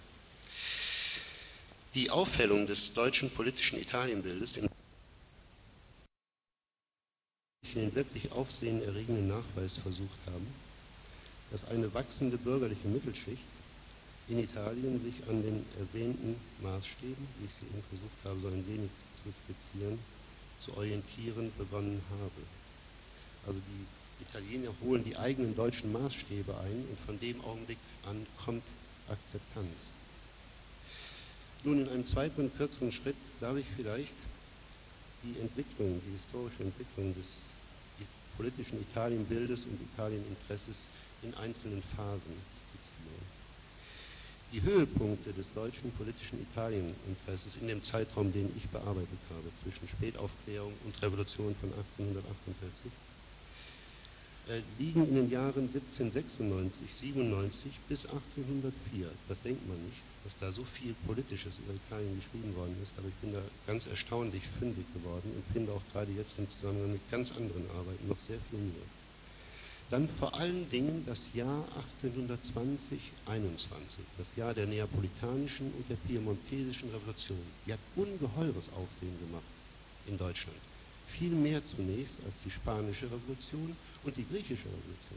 Die Aufhellung des deutschen politischen Italienbildes nämlich den wirklich aufsehenerregenden Nachweis versucht haben, dass eine wachsende bürgerliche Mittelschicht in Italien sich an den erwähnten Maßstäben, wie ich sie eben versucht habe, so ein wenig zu skizzieren, zu orientieren begonnen habe. Also die Italiener holen die eigenen deutschen Maßstäbe ein und von dem Augenblick an kommt Akzeptanz. Nun, in einem zweiten und kürzeren Schritt darf ich vielleicht die historische Entwicklung des politischen Italienbildes und Italieninteresses in einzelnen Phasen skizzieren. Die Höhepunkte des deutschen politischen Italieninteresses in dem Zeitraum, den ich bearbeitet habe, zwischen Spätaufklärung und Revolution von 1848, liegen in den Jahren 1796, 97 bis 1804. Das denkt man nicht, dass da so viel Politisches über Italien geschrieben worden ist, aber ich bin da ganz erstaunlich fündig geworden und finde auch gerade jetzt im Zusammenhang mit ganz anderen Arbeiten noch sehr viel mehr. Dann vor allen Dingen das Jahr 1820, 21, das Jahr der neapolitanischen und der piemontesischen Revolution. Die hat ungeheures Aufsehen gemacht in Deutschland. Viel mehr zunächst als die spanische Revolution und die griechische Revolution.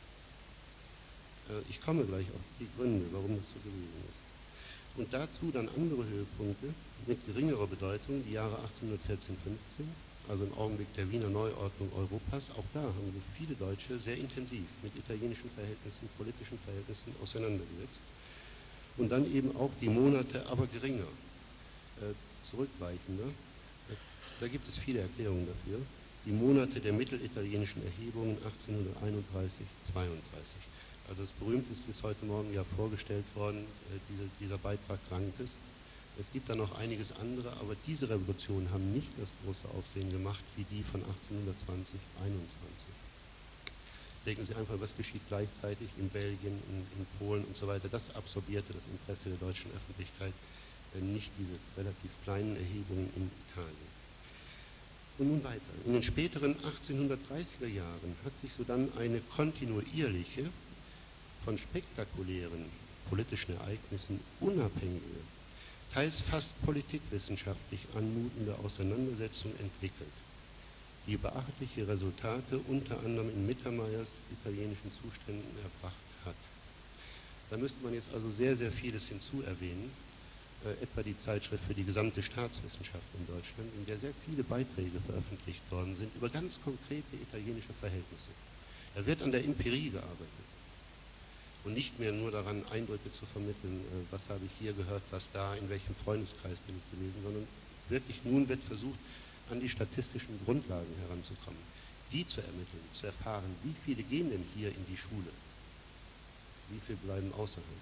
Ich komme gleich auf die Gründe, warum das so gewesen ist. Und dazu dann andere Höhepunkte mit geringerer Bedeutung, die Jahre 1814, 15, also im Augenblick der Wiener Neuordnung Europas. Auch da haben sich viele Deutsche sehr intensiv mit italienischen Verhältnissen, politischen Verhältnissen auseinandergesetzt. Und dann eben auch die Monate, aber geringer, zurückweichender. Da gibt es viele Erklärungen dafür. Die Monate der mittelitalienischen Erhebungen 1831, 32. Also das berühmteste ist heute Morgen ja vorgestellt worden, dieser Beitrag Rankes. Es gibt da noch einiges andere, aber diese Revolutionen haben nicht das große Aufsehen gemacht wie die von 1820, 21. Denken Sie einfach, was geschieht gleichzeitig in Belgien, in Polen und so weiter. Das absorbierte das Interesse der deutschen Öffentlichkeit, nicht diese relativ kleinen Erhebungen in Italien. Und nun weiter. In den späteren 1830er Jahren hat sich so dann eine kontinuierliche, von spektakulären politischen Ereignissen unabhängige, teils fast politikwissenschaftlich anmutende Auseinandersetzung entwickelt, die beachtliche Resultate unter anderem in Mittermeiers italienischen Zuständen erbracht hat. Da müsste man jetzt also sehr, sehr vieles hinzuerwähnen, etwa die Zeitschrift für die gesamte Staatswissenschaft in Deutschland, in der sehr viele Beiträge veröffentlicht worden sind über ganz konkrete italienische Verhältnisse. Da wird an der Empirie gearbeitet und nicht mehr nur daran, Eindrücke zu vermitteln, was habe ich hier gehört, was da, in welchem Freundeskreis bin ich gewesen, sondern wirklich nun wird versucht, an die statistischen Grundlagen heranzukommen, die zu ermitteln, zu erfahren, wie viele gehen denn hier in die Schule, wie viele bleiben außerhalb.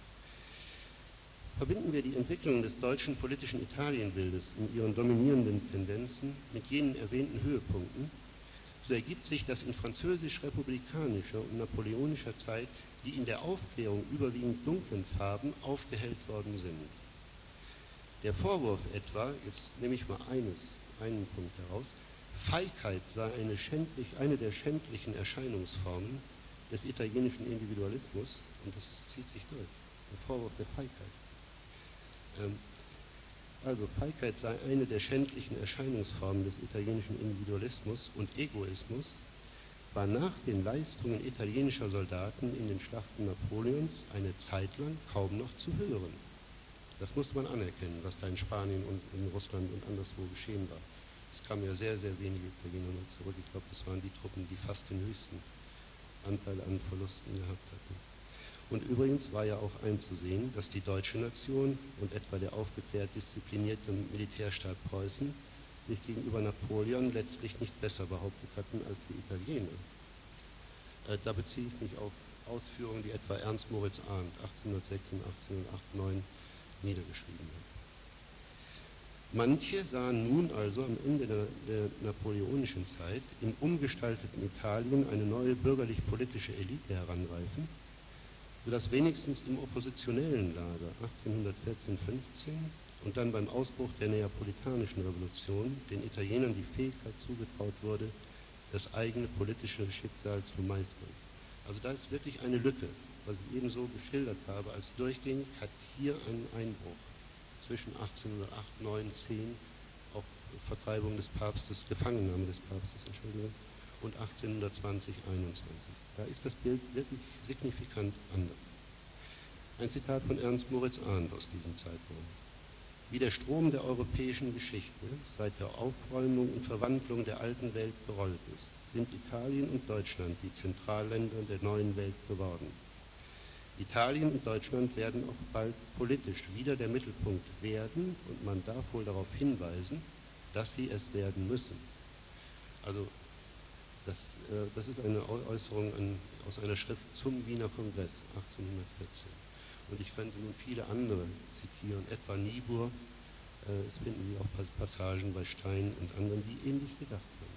Verbinden wir die Entwicklung des deutschen politischen Italienbildes in ihren dominierenden Tendenzen mit jenen erwähnten Höhepunkten, so ergibt sich, dass in französisch-republikanischer und napoleonischer Zeit die in der Aufklärung überwiegend dunklen Farben aufgehellt worden sind. Der Vorwurf etwa, jetzt nehme ich mal einen Punkt heraus, Feigheit sei eine der schändlichen Erscheinungsformen des italienischen Individualismus, und das zieht sich durch, der Vorwurf der Feigheit. Also Feigheit sei eine der schändlichen Erscheinungsformen des italienischen Individualismus und Egoismus, war nach den Leistungen italienischer Soldaten in den Schlachten Napoleons eine Zeit lang kaum noch zu hören. Das musste man anerkennen, was da in Spanien und in Russland und anderswo geschehen war. Es kamen ja sehr, sehr wenige Italiener noch zurück. Ich glaube, das waren die Truppen, die fast den höchsten Anteil an Verlusten gehabt hatten. Und übrigens war ja auch einzusehen, dass die deutsche Nation und etwa der aufgeklärt disziplinierte Militärstaat Preußen sich gegenüber Napoleon letztlich nicht besser behauptet hatten als die Italiener. Da beziehe ich mich auf Ausführungen, die etwa Ernst Moritz Arndt 1806 und 1808, niedergeschrieben hat. Manche sahen nun also am Ende der napoleonischen Zeit im umgestalteten Italien eine neue bürgerlich-politische Elite heranreifen, sodass wenigstens im oppositionellen Lager 1814-15 und dann beim Ausbruch der neapolitanischen Revolution den Italienern die Fähigkeit zugetraut wurde, das eigene politische Schicksal zu meistern. Also da ist wirklich eine Lücke, was ich eben so geschildert habe, als durchgängig hat hier einen Einbruch zwischen 1808, 9, 10 auch Vertreibung des Papstes, Gefangennahme des Papstes, Entschuldigung, und 1820, 21. Da ist das Bild wirklich signifikant anders. Ein Zitat von Ernst Moritz Arndt aus diesem Zeitraum. Wie der Strom der europäischen Geschichte seit der Aufräumung und Verwandlung der alten Welt gerollt ist, sind Italien und Deutschland die Zentralländer der neuen Welt geworden. Italien und Deutschland werden auch bald politisch wieder der Mittelpunkt werden und man darf wohl darauf hinweisen, dass sie es werden müssen. Also das ist eine Äußerung aus einer Schrift zum Wiener Kongress 1814. Und ich könnte nun viele andere zitieren, etwa Niebuhr, es finden Sie auch Passagen bei Stein und anderen, die ähnlich gedacht haben.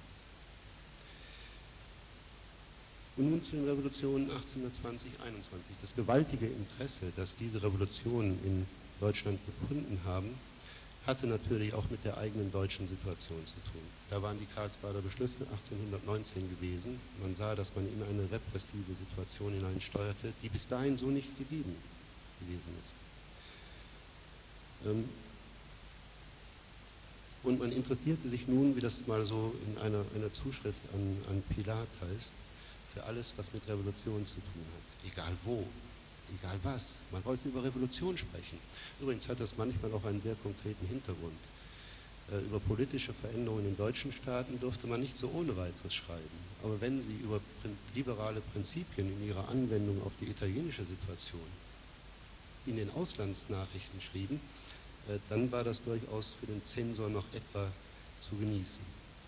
Und nun zu den Revolutionen 1820, 21. Das gewaltige Interesse, das diese Revolutionen in Deutschland gefunden haben, hatte natürlich auch mit der eigenen deutschen Situation zu tun. Da waren die Karlsbader Beschlüsse 1819 gewesen. Man sah, dass man in eine repressive Situation hineinsteuerte, die bis dahin so nicht gegeben gewesen ist. Und man interessierte sich nun, wie das mal so in einer Zuschrift an Pilat heißt, für alles, was mit Revolution zu tun hat. Egal wo, egal was. Man wollte über Revolution sprechen. Übrigens hat das manchmal auch einen sehr konkreten Hintergrund. Über politische Veränderungen in deutschen Staaten durfte man nicht so ohne weiteres schreiben. Aber wenn Sie über liberale Prinzipien in ihrer Anwendung auf die italienische Situation in den Auslandsnachrichten schrieben, dann war das durchaus für den Zensor noch etwa zu genießen.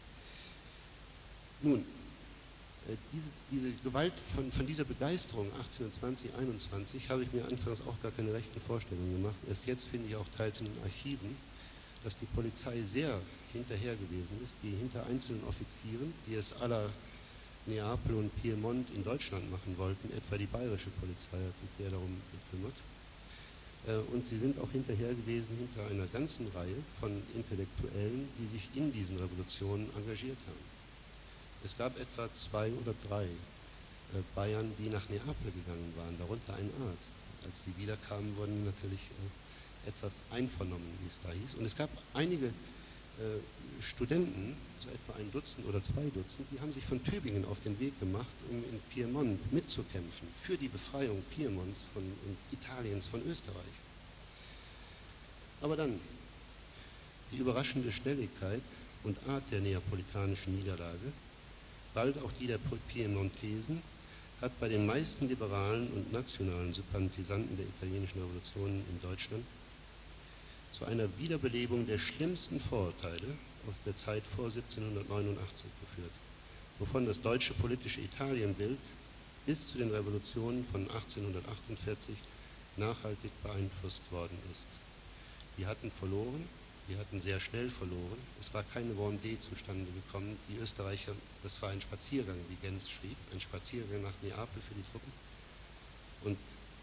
Nun, diese Gewalt von dieser Begeisterung 1820, 21 habe ich mir anfangs auch gar keine rechten Vorstellungen gemacht. Erst jetzt finde ich auch teils in den Archiven, dass die Polizei sehr hinterher gewesen ist, die hinter einzelnen Offizieren, die es à la Neapel und Piemont in Deutschland machen wollten, etwa die bayerische Polizei hat sich sehr darum gekümmert. Und sie sind auch hinterher gewesen hinter einer ganzen Reihe von Intellektuellen, die sich in diesen Revolutionen engagiert haben. Es gab etwa 2 oder 3 Bayern, die nach Neapel gegangen waren, darunter ein Arzt. Als die wiederkamen, wurden natürlich etwas einvernommen, wie es da hieß. Und es gab einige Studenten, so etwa 1 Dutzend oder 2 Dutzend, die haben sich von Tübingen auf den Weg gemacht, um in Piemont mitzukämpfen, für die Befreiung Piemonts und Italiens von Österreich. Aber dann, die überraschende Schnelligkeit und Art der neapolitanischen Niederlage, bald auch die der Piemontesen, hat bei den meisten liberalen und nationalen Sympathisanten der italienischen Revolutionen in Deutschland zu einer Wiederbelebung der schlimmsten Vorurteile aus der Zeit vor 1789 geführt, wovon das deutsche politische Italienbild bis zu den Revolutionen von 1848 nachhaltig beeinflusst worden ist. Die hatten verloren, die hatten sehr schnell verloren, es war keine Vendée zustande gekommen, die Österreicher, das war ein Spaziergang, wie Gens schrieb, ein Spaziergang nach Neapel für die Truppen und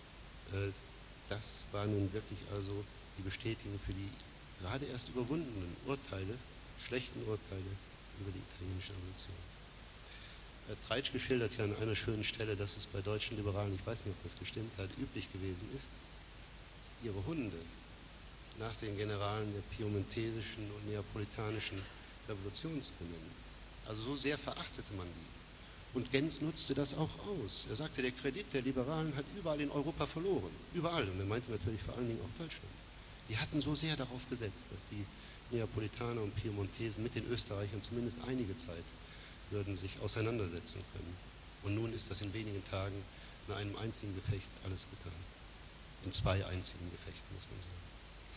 das war nun wirklich also die Bestätigung für die gerade erst überwundenen Urteile, schlechten Urteile über die italienische Revolution. Treitschke schildert ja an einer schönen Stelle, dass es bei deutschen Liberalen, ich weiß nicht, ob das gestimmt hat, üblich gewesen ist, ihre Hunde nach den Generalen der piemontesischen und neapolitanischen Revolution zu benennen. Also so sehr verachtete man die. Und Gens nutzte das auch aus. Er sagte, der Kredit der Liberalen hat überall in Europa verloren. Überall. Und er meinte natürlich vor allen Dingen auch Deutschland. Die hatten so sehr darauf gesetzt, dass die Neapolitaner und Piemontesen mit den Österreichern zumindest einige Zeit würden sich auseinandersetzen können. Und nun ist das in wenigen Tagen in einem einzigen Gefecht alles getan. In 2 einzigen Gefechten, muss man sagen.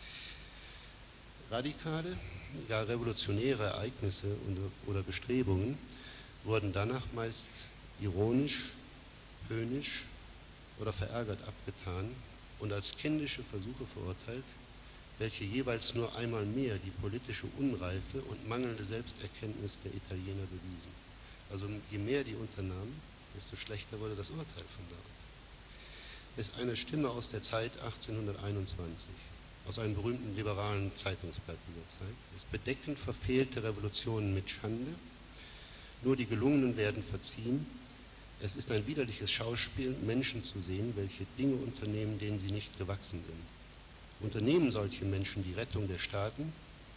Radikale, gar revolutionäre Ereignisse oder Bestrebungen wurden danach meist ironisch, höhnisch oder verärgert abgetan und als kindische Versuche verurteilt, welche jeweils nur einmal mehr die politische Unreife und mangelnde Selbsterkenntnis der Italiener bewiesen. Also je mehr die unternahmen, desto schlechter wurde das Urteil von da. Es ist eine Stimme aus der Zeit 1821, aus einem berühmten liberalen Zeitungsblatt dieser Zeit. Es bedecken verfehlte Revolutionen mit Schande, nur die gelungenen werden verziehen. Es ist ein widerliches Schauspiel, Menschen zu sehen, welche Dinge unternehmen, denen sie nicht gewachsen sind. Unternehmen solche Menschen die Rettung der Staaten,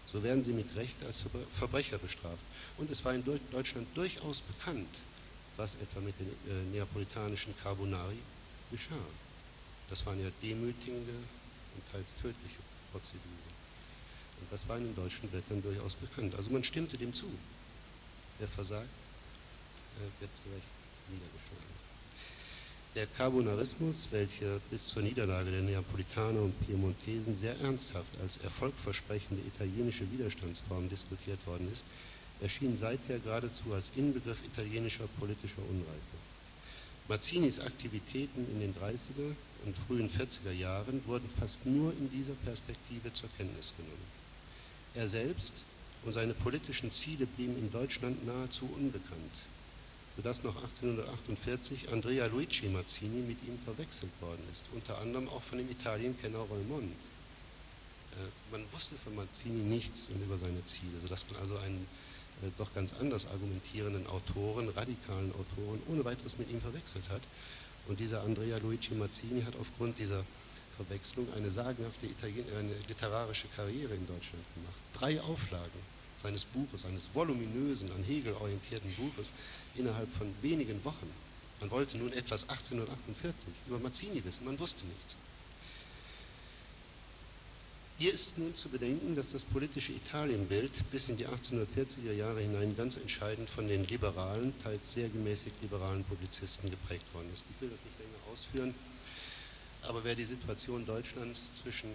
so werden sie mit Recht als Verbrecher bestraft. Und es war in Deutschland durchaus bekannt, was etwa mit den neapolitanischen Carbonari geschah. Das waren ja demütigende und teils tödliche Prozeduren. Und das war in den deutschen Blättern durchaus bekannt. Also man stimmte dem zu. Wer versagt, wird zu Recht niedergeschlagen. Der Carbonarismus, welcher bis zur Niederlage der Neapolitaner und Piemontesen sehr ernsthaft als erfolgversprechende italienische Widerstandsform diskutiert worden ist, erschien seither geradezu als Inbegriff italienischer politischer Unreife. Mazzinis Aktivitäten in den 30er und frühen 40er Jahren wurden fast nur in dieser Perspektive zur Kenntnis genommen. Er selbst und seine politischen Ziele blieben in Deutschland nahezu unbekannt, sodass noch 1848 Andrea Luigi Mazzini mit ihm verwechselt worden ist, unter anderem auch von dem Italienkenner Roymond. Man wusste von Mazzini nichts und über seine Ziele, sodass man also einen doch ganz anders argumentierenden Autoren, radikalen Autoren, ohne weiteres mit ihm verwechselt hat. Und dieser Andrea Luigi Mazzini hat aufgrund dieser Verwechslung eine sagenhafte eine literarische Karriere in Deutschland gemacht. 3 Auflagen seines Buches, eines voluminösen, an Hegel orientierten Buches, innerhalb von wenigen Wochen. Man wollte nun etwas 1848 über Mazzini wissen, man wusste nichts. Hier ist nun zu bedenken, dass das politische Italienbild bis in die 1840er Jahre hinein ganz entscheidend von den liberalen, teils sehr gemäßigt liberalen Publizisten geprägt worden ist. Ich will das nicht länger ausführen, aber wer die Situation Deutschlands zwischen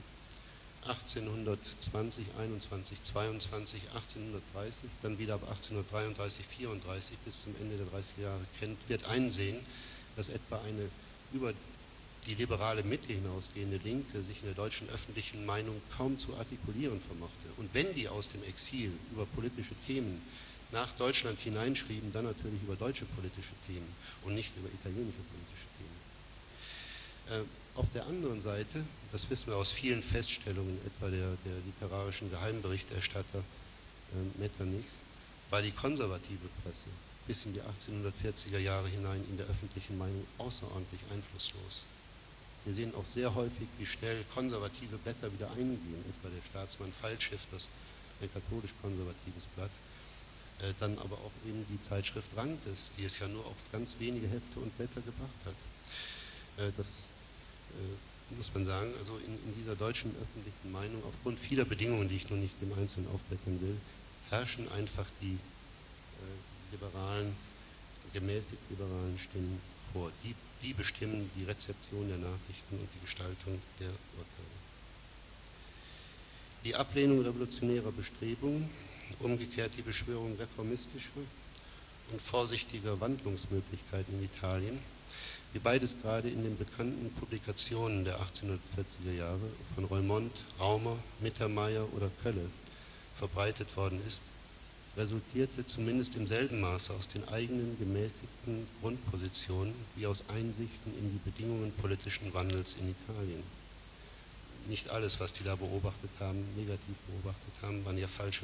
1820, 21, 22, 1830, dann wieder ab 1833, 34 bis zum Ende der 30er Jahre kennt, wird einsehen, dass etwa eine über die liberale Mitte hinausgehende Linke sich in der deutschen öffentlichen Meinung kaum zu artikulieren vermochte. Und wenn die aus dem Exil über politische Themen nach Deutschland hineinschrieben, dann natürlich über deutsche politische Themen und nicht über italienische politische Themen. Auf der anderen Seite, das wissen wir aus vielen Feststellungen, etwa der literarischen Geheimberichterstatter Metternichs, war die konservative Presse bis in die 1840er Jahre hinein in der öffentlichen Meinung außerordentlich einflusslos. Wir sehen auch sehr häufig, wie schnell konservative Blätter wieder eingehen, etwa der Staatsmann Pfeilschiff, das ein katholisch-konservatives Blatt, dann aber auch eben die Zeitschrift Rankes, die es ja nur auf ganz wenige Hefte und Blätter gebracht hat. Das muss man sagen, also in dieser deutschen öffentlichen Meinung, aufgrund vieler Bedingungen, die ich nun nicht im Einzelnen aufblättern will, herrschen einfach die liberalen, gemäßigt liberalen Stimmen vor. Die bestimmen die Rezeption der Nachrichten und die Gestaltung der Urteile. Die Ablehnung revolutionärer Bestrebungen, umgekehrt die Beschwörung reformistischer und vorsichtiger Wandlungsmöglichkeiten in Italien, wie beides gerade in den bekannten Publikationen der 1840er Jahre von Roymond, Raumer, Mittermeier oder Kölle verbreitet worden ist, resultierte zumindest im selben Maße aus den eigenen gemäßigten Grundpositionen wie aus Einsichten in die Bedingungen politischen Wandels in Italien. Nicht alles, was die da beobachtet haben, negativ beobachtet haben, waren ja falsche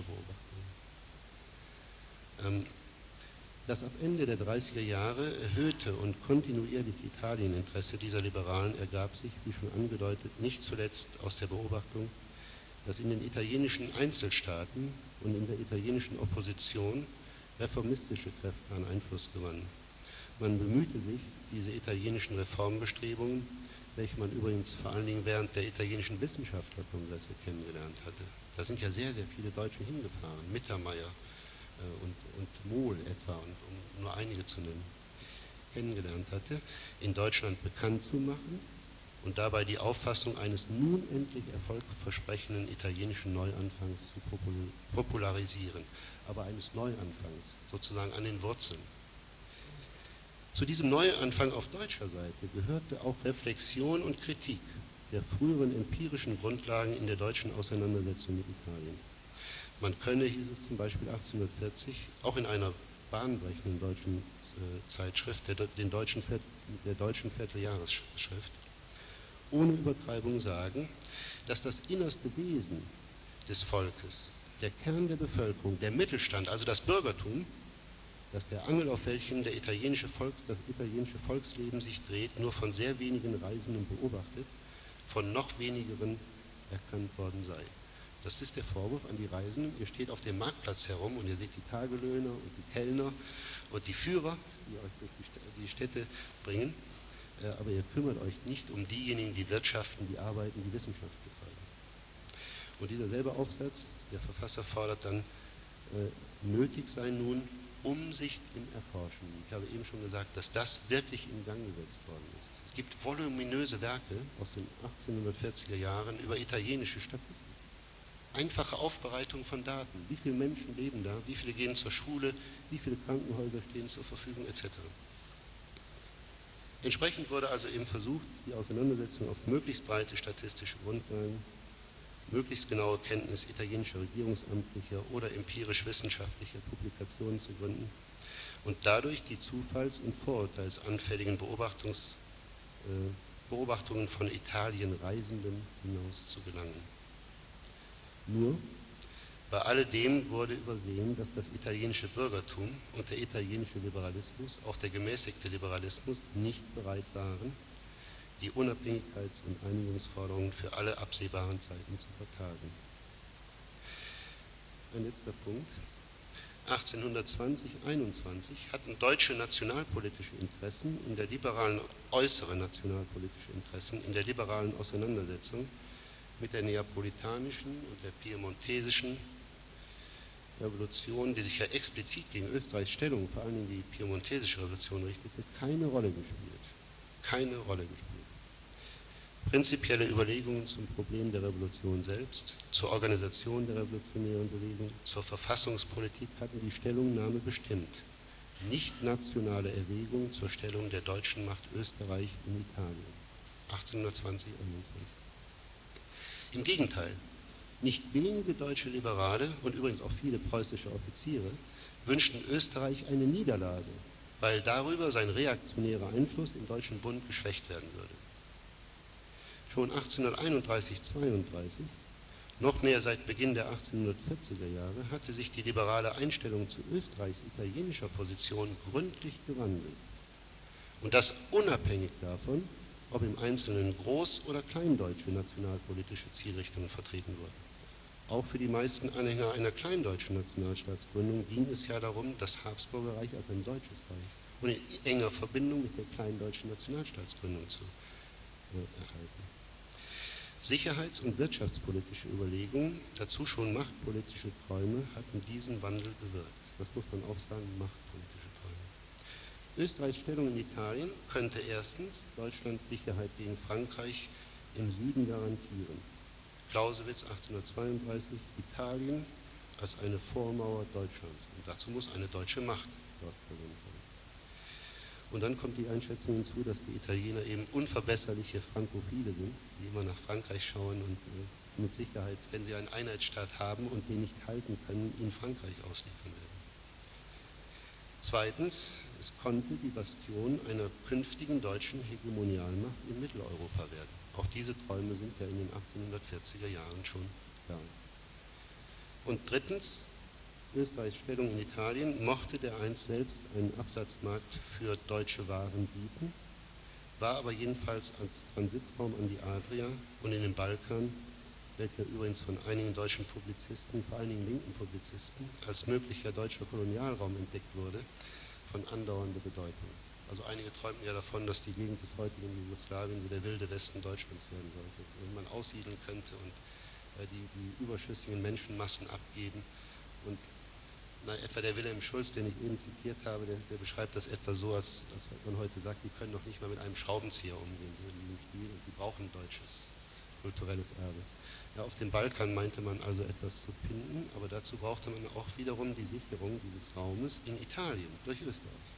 Beobachtungen. Das ab Ende der 30er Jahre erhöhte und kontinuierliche Italieninteresse dieser Liberalen ergab sich, wie schon angedeutet, nicht zuletzt aus der Beobachtung, dass in den italienischen Einzelstaaten und in der italienischen Opposition reformistische Kräfte an Einfluss gewannen. Man bemühte sich, diese italienischen Reformbestrebungen, welche man übrigens vor allen Dingen während der italienischen Wissenschaftlerkongresse kennengelernt hatte. Da sind ja sehr, sehr viele Deutsche hingefahren, Mittermeier und Mohl etwa, um nur einige zu nennen, kennengelernt hatte, in Deutschland bekannt zu machen und dabei die Auffassung eines nun endlich erfolgversprechenden italienischen Neuanfangs zu popularisieren, aber eines Neuanfangs, sozusagen an den Wurzeln. Zu diesem Neuanfang auf deutscher Seite gehörte auch Reflexion und Kritik der früheren empirischen Grundlagen in der deutschen Auseinandersetzung mit Italien. Man könne, hieß es zum Beispiel 1840, auch in einer bahnbrechenden deutschen Zeitschrift, der deutschen Vierteljahresschrift, ohne Übertreibung sagen, dass das innerste Wesen des Volkes, der Kern der Bevölkerung, der Mittelstand, also das Bürgertum, dass der Angel, auf welchem das italienische Volksleben sich dreht, nur von sehr wenigen Reisenden beobachtet, von noch wenigeren erkannt worden sei. Das ist der Vorwurf an die Reisenden. Ihr steht auf dem Marktplatz herum und ihr seht die Tagelöhner und die Kellner und die Führer, die euch durch die Städte bringen, aber ihr kümmert euch nicht um diejenigen, die wirtschaften, die arbeiten, die Wissenschaft betreiben. Und dieser selbe Aufsatz, der Verfasser fordert dann, nötig sei nun Umsicht im Erforschen. Ich habe eben schon gesagt, dass das wirklich in Gang gesetzt worden ist. Es gibt voluminöse Werke aus den 1840er Jahren über italienische Statistik. Einfache Aufbereitung von Daten. Wie viele Menschen leben da? Wie viele gehen zur Schule? Wie viele Krankenhäuser stehen zur Verfügung? Etc. Entsprechend wurde also eben versucht, die Auseinandersetzung auf möglichst breite statistische Grundlagen, möglichst genaue Kenntnis italienischer regierungsamtlicher oder empirisch-wissenschaftlicher Publikationen zu gründen und dadurch die zufalls- und vorurteilsanfälligen Beobachtungen von Italienreisenden hinaus zu gelangen. Nur, bei alledem wurde übersehen, dass das italienische Bürgertum und der italienische Liberalismus, auch der gemäßigte Liberalismus, nicht bereit waren, die Unabhängigkeits- und Einigungsforderungen für alle absehbaren Zeiten zu vertagen. Ein letzter Punkt. 1820-21 hatten deutsche nationalpolitische Interessen in der liberalen, äußere nationalpolitische Interessen in der liberalen Auseinandersetzung mit der neapolitanischen und der piemontesischen Revolution, die sich ja explizit gegen Österreichs Stellung, vor allem die piemontesische Revolution richtete, keine Rolle gespielt. Keine Rolle gespielt. Prinzipielle Überlegungen zum Problem der Revolution selbst, zur Organisation der revolutionären Bewegung, zur Verfassungspolitik hatten die Stellungnahme bestimmt. Nicht nationale Erwägungen zur Stellung der deutschen Macht Österreich in Italien. 1820, 21. Im Gegenteil, nicht wenige deutsche Liberale und übrigens auch viele preußische Offiziere wünschten Österreich eine Niederlage, weil darüber sein reaktionärer Einfluss im Deutschen Bund geschwächt werden würde. Schon 1831-32, noch mehr seit Beginn der 1840er Jahre, hatte sich die liberale Einstellung zu Österreichs italienischer Position gründlich gewandelt. Und das unabhängig davon, ob im Einzelnen groß- oder kleindeutsche nationalpolitische Zielrichtungen vertreten wurden. Auch für die meisten Anhänger einer kleindeutschen Nationalstaatsgründung ging es ja darum, das Habsburger Reich als ein deutsches Reich und in enger Verbindung mit der kleindeutschen Nationalstaatsgründung zu erhalten. Sicherheits- und wirtschaftspolitische Überlegungen, dazu schon machtpolitische Träume, hatten diesen Wandel bewirkt. Das muss man auch sagen, machtpolitische Träume. Österreichs Stellung in Italien könnte erstens Deutschlands Sicherheit gegen Frankreich im Süden garantieren. Clausewitz 1832, Italien als eine Vormauer Deutschlands. Und dazu muss eine deutsche Macht dort präsent sein. Und dann kommt die Einschätzung hinzu, dass die Italiener eben unverbesserliche Frankophile sind, die immer nach Frankreich schauen und mit Sicherheit, wenn sie einen Einheitsstaat haben und den nicht halten können, ihn Frankreich ausliefern werden. Zweitens, es konnte die Bastion einer künftigen deutschen Hegemonialmacht in Mitteleuropa werden. Auch diese Träume sind ja in den 1840er Jahren schon da. Und drittens, Österreichs Stellung in Italien mochte dereinst selbst einen Absatzmarkt für deutsche Waren bieten, war aber jedenfalls als Transitraum an die Adria und in den Balkan, welcher übrigens von einigen deutschen Publizisten, vor allen Dingen linken Publizisten, als möglicher deutscher Kolonialraum entdeckt wurde, von andauernder Bedeutung. Also einige träumten ja davon, dass die Gegend des heutigen Jugoslawien so der wilde Westen Deutschlands werden sollte, wenn man aussiedeln könnte und die überschüssigen Menschenmassen abgeben. Und etwa der Wilhelm Schulz, den ich eben zitiert habe, der beschreibt das etwa so, als man heute sagt, die können noch nicht mal mit einem Schraubenzieher umgehen, so in diesem Stil, und die brauchen deutsches kulturelles Erbe. Ja, auf dem Balkan meinte man also etwas zu finden, aber dazu brauchte man auch wiederum die Sicherung dieses Raumes in Italien durch Österreich.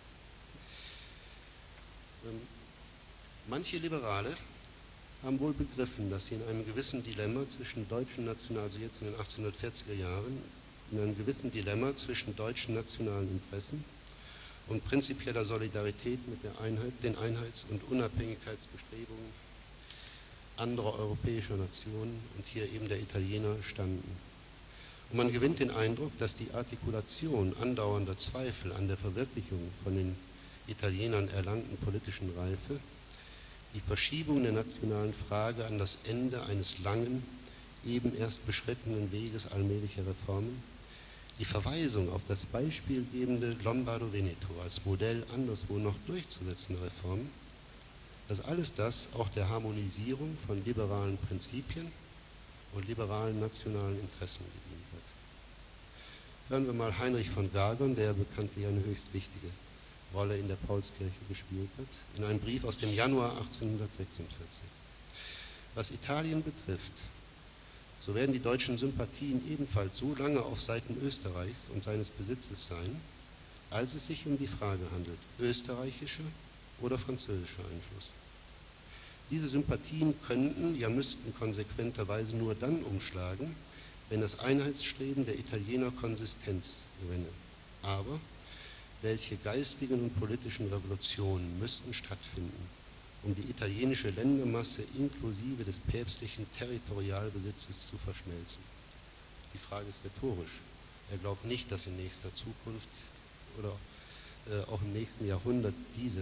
Manche Liberale haben wohl begriffen, dass sie in einem gewissen Dilemma zwischen deutschen Nationalsowjets in den 1840er Jahren, in einem gewissen Dilemma zwischen deutschen nationalen Interessen und prinzipieller Solidarität mit den Einheits- und Unabhängigkeitsbestrebungen anderer europäischer Nationen und hier eben der Italiener standen. Und man gewinnt den Eindruck, dass die Artikulation andauernder Zweifel an der Verwirklichung von den Italienern erlangten politischen Reife die Verschiebung der nationalen Frage an das Ende eines langen, eben erst beschrittenen Weges allmählicher Reformen, die Verweisung auf das beispielgebende Lombardo-Veneto als Modell anderswo noch durchzusetzender Reformen, dass alles das auch der Harmonisierung von liberalen Prinzipien und liberalen nationalen Interessen gedient hat. Hören wir mal Heinrich von Gagern, der bekanntlich eine höchst wichtige Rolle in der Paulskirche gespielt hat, in einem Brief aus dem Januar 1846. Was Italien betrifft, so werden die deutschen Sympathien ebenfalls so lange auf Seiten Österreichs und seines Besitzes sein, als es sich um die Frage handelt, österreichischer oder französischer Einfluss. Diese Sympathien könnten, ja müssten konsequenterweise nur dann umschlagen, wenn das Einheitsstreben der Italiener Konsistenz gewinne. Aber welche geistigen und politischen Revolutionen müssten stattfinden, um die italienische Ländermasse inklusive des päpstlichen Territorialbesitzes zu verschmelzen? Die Frage ist rhetorisch. Er glaubt nicht, dass in nächster Zukunft oder auch im nächsten Jahrhundert diese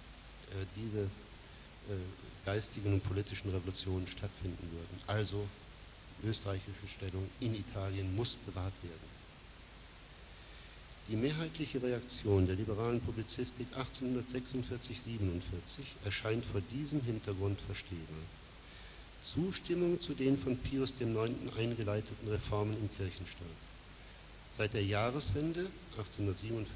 geistigen und politischen Revolutionen stattfinden würden. Also österreichische Stellung in Italien muss bewahrt werden. Die mehrheitliche Reaktion der liberalen Publizistik 1846-47 erscheint vor diesem Hintergrund verstehbar. Zustimmung zu den von Pius IX. Eingeleiteten Reformen im Kirchenstaat. Seit der Jahreswende 1847-48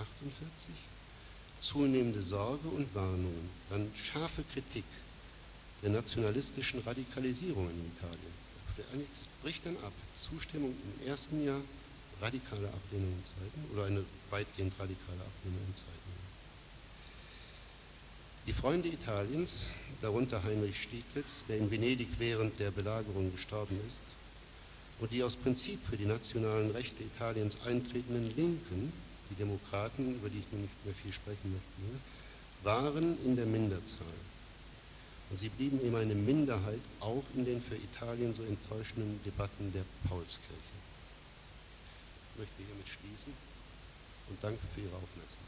zunehmende Sorge und Warnungen, dann scharfe Kritik der nationalistischen Radikalisierung in Italien. Es bricht dann ab. Zustimmung im ersten Jahr, radikale Ablehnung im zweiten oder eine weitgehend radikale Ablehnung im zweiten Jahr. Die Freunde Italiens, darunter Heinrich Stieglitz, der in Venedig während der Belagerung gestorben ist, und die aus Prinzip für die nationalen Rechte Italiens eintretenden Linken, die Demokraten, über die ich nun nicht mehr viel sprechen möchte, waren in der Minderzahl. Und sie blieben eben eine Minderheit auch in den für Italien so enttäuschenden Debatten der Paulskirche. Ich möchte hiermit schließen und danke für Ihre Aufmerksamkeit.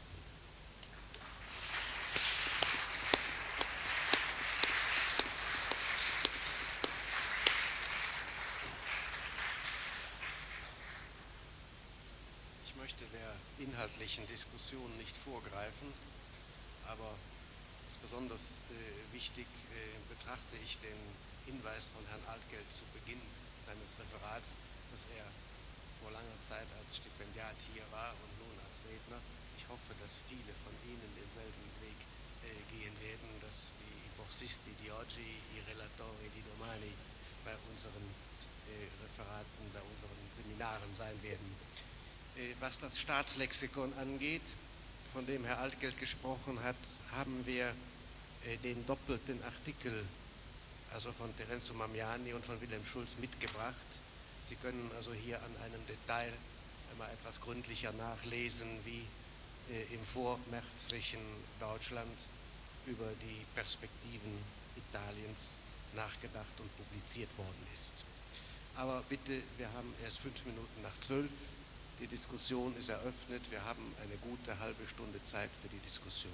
Ich möchte der inhaltlichen Diskussion nicht vorgreifen, aber besonders wichtig betrachte ich den Hinweis von Herrn Altgeld zu Beginn seines Referats, dass er vor langer Zeit als Stipendiat hier war und nun als Redner. Ich hoffe, dass viele von Ihnen denselben Weg gehen werden, dass die Borsisti di oggi, i relatori di domani bei unseren Referaten, bei unseren Seminaren sein werden. Was das Staatslexikon angeht, von dem Herr Altgeld gesprochen hat, haben wir den doppelten Artikel, also von Terenzo Mamiani und von Wilhelm Schulz, mitgebracht. Sie können also hier an einem Detail einmal etwas gründlicher nachlesen, wie im vormärzlichen Deutschland über die Perspektiven Italiens nachgedacht und publiziert worden ist. Aber bitte, wir haben erst 5 Minuten nach 12. Die Diskussion ist eröffnet. Wir haben eine gute halbe Stunde Zeit für die Diskussion.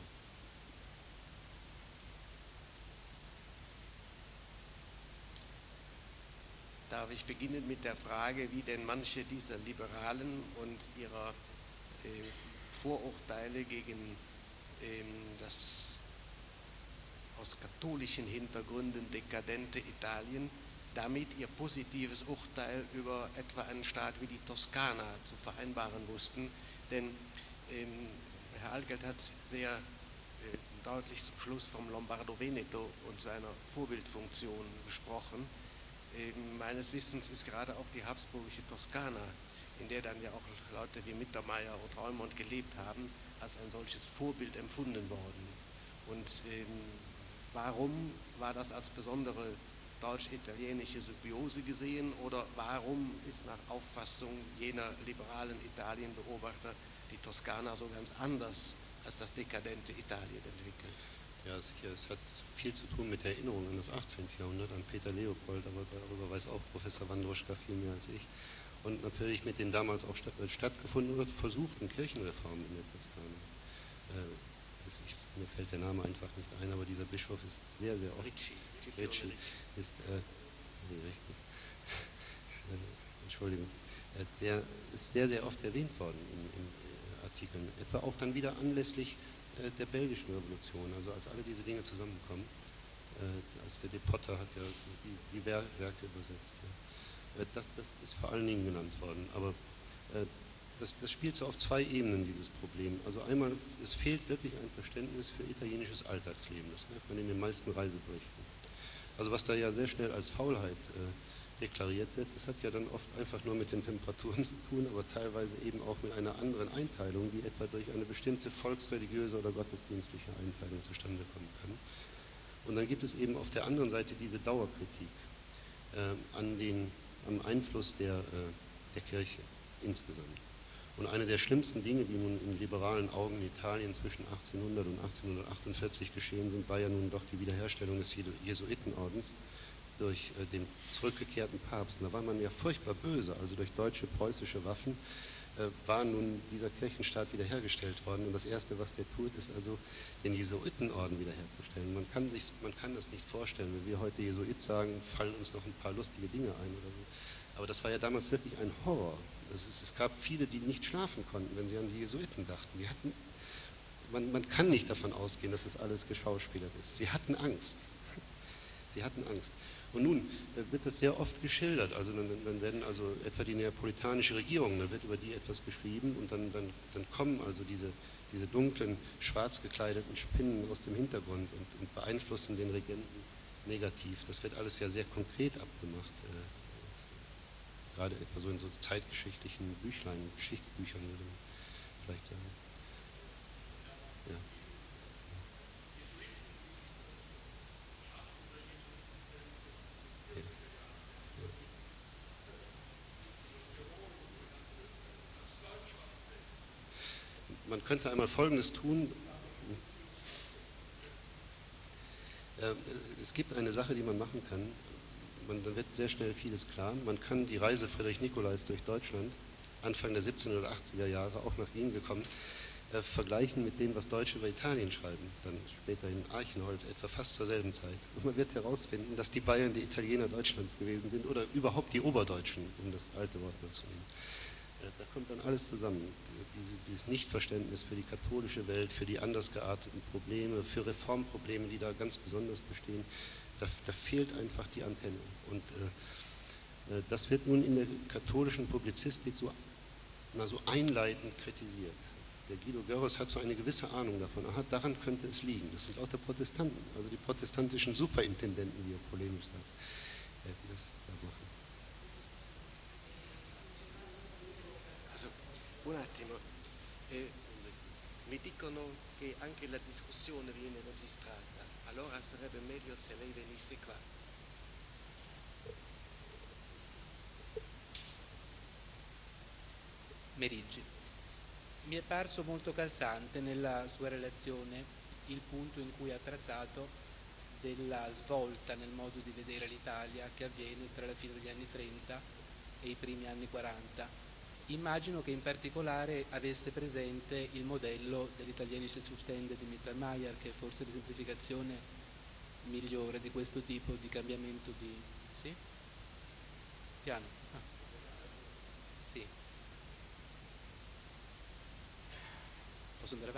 Darf ich beginnen mit der Frage, wie denn manche dieser Liberalen und ihrer Vorurteile gegen das aus katholischen Hintergründen dekadente Italien damit ihr positives Urteil über etwa einen Staat wie die Toskana zu vereinbaren wussten. Denn Herr Altgeld hat sehr deutlich zum Schluss vom Lombardo-Veneto und seiner Vorbildfunktion gesprochen. Meines Wissens ist gerade auch die habsburgische Toskana, in der dann ja auch Leute wie Mittermeier und Reumont gelebt haben, als ein solches Vorbild empfunden worden. Und warum war das als besondere deutsch-italienische Symbiose gesehen oder warum ist nach Auffassung jener liberalen Italienbeobachter die Toskana so ganz anders als das dekadente Italien entwickelt? Ja, sicher, es hat viel zu tun mit der Erinnerung an das 18. Jahrhundert, an Peter Leopold, aber darüber weiß auch Professor Wandruschka viel mehr als ich. Und natürlich mit den damals auch stattgefundenen oder versuchten Kirchenreformen in der Toskana. Mir fällt der Name einfach nicht ein, aber dieser Bischof ist sehr, sehr oft... Ricci ist richtig. Entschuldigung, der ist sehr, sehr oft erwähnt worden in Artikeln, etwa auch dann wieder anlässlich der belgischen Revolution, also als alle diese Dinge zusammenkommen. Als der de Potter hat ja die Werke übersetzt. Ja. Das ist vor allen Dingen genannt worden, aber das spielt so auf zwei Ebenen, dieses Problem. Also einmal, es fehlt wirklich ein Verständnis für italienisches Alltagsleben, das merkt man in den meisten Reiseberichten. Also was da ja sehr schnell als Faulheit deklariert wird, das hat ja dann oft einfach nur mit den Temperaturen zu tun, aber teilweise eben auch mit einer anderen Einteilung, die etwa durch eine bestimmte volksreligiöse oder gottesdienstliche Einteilung zustande kommen kann. Und dann gibt es eben auf der anderen Seite diese Dauerkritik am Einfluss der Kirche insgesamt. Und eine der schlimmsten Dinge, die nun in liberalen Augen in Italien zwischen 1800 und 1848 geschehen sind, war ja nun doch die Wiederherstellung des Jesuitenordens durch den zurückgekehrten Papst. Und da war man ja furchtbar böse, also durch deutsche, preußische Waffen war nun dieser Kirchenstaat wiederhergestellt worden. Und das Erste, was der tut, ist also den Jesuitenorden wiederherzustellen. Man kann das nicht vorstellen. Wenn wir heute Jesuit sagen, fallen uns noch ein paar lustige Dinge ein oder so. Aber das war ja damals wirklich ein Horror. Es gab viele, die nicht schlafen konnten, wenn sie an die Jesuiten dachten. Man kann nicht davon ausgehen, dass das alles geschauspielert ist. Sie hatten Angst. Sie hatten Angst. Und nun wird das sehr oft geschildert. Also dann werden also etwa die neapolitanische Regierung, da wird über die etwas geschrieben und dann kommen also diese dunklen, schwarz gekleideten Spinnen aus dem Hintergrund und beeinflussen den Regenten negativ. Das wird alles ja sehr konkret abgemacht. Gerade etwa so in so zeitgeschichtlichen Büchlein, Geschichtsbüchern würde man vielleicht sagen. Ja. Man könnte einmal Folgendes tun. Es gibt eine Sache, die man machen kann. Dann wird sehr schnell vieles klar. Man kann die Reise Friedrich Nicolais durch Deutschland, Anfang der 1780er Jahre, auch nach Wien gekommen, vergleichen mit dem, was Deutsche über Italien schreiben, dann später in Archenholz, etwa fast zur selben Zeit. Und man wird herausfinden, dass die Bayern die Italiener Deutschlands gewesen sind oder überhaupt die Oberdeutschen, um das alte Wort mal zu nehmen. Da kommt dann alles zusammen. Dieses Nichtverständnis für die katholische Welt, für die anders gearteten Probleme, für Reformprobleme, die da ganz besonders bestehen, da fehlt einfach die Antenne. Und das wird nun in der katholischen Publizistik so einleitend kritisiert. Der Guido Görres hat so eine gewisse Ahnung davon. Aha, daran könnte es liegen. Das sind auch der Protestanten, also die protestantischen Superintendenten, wie er polemisch sagt, die das da machen. Also, un attimo. Mi dicono che anche la discussione viene registrata, allora sarebbe meglio se lei venisse qua. Meriggi. Mi è parso molto calzante nella sua relazione il punto in cui ha trattato della svolta nel modo di vedere l'Italia che avviene tra la fine degli anni 30 e i primi anni 40. Immagino che in particolare avesse presente il modello dell'Italienische Zustände di Mittermeier, che è forse l'esemplificazione migliore di questo tipo di cambiamento di... Sì? Piano? Ah. Sì. Posso andare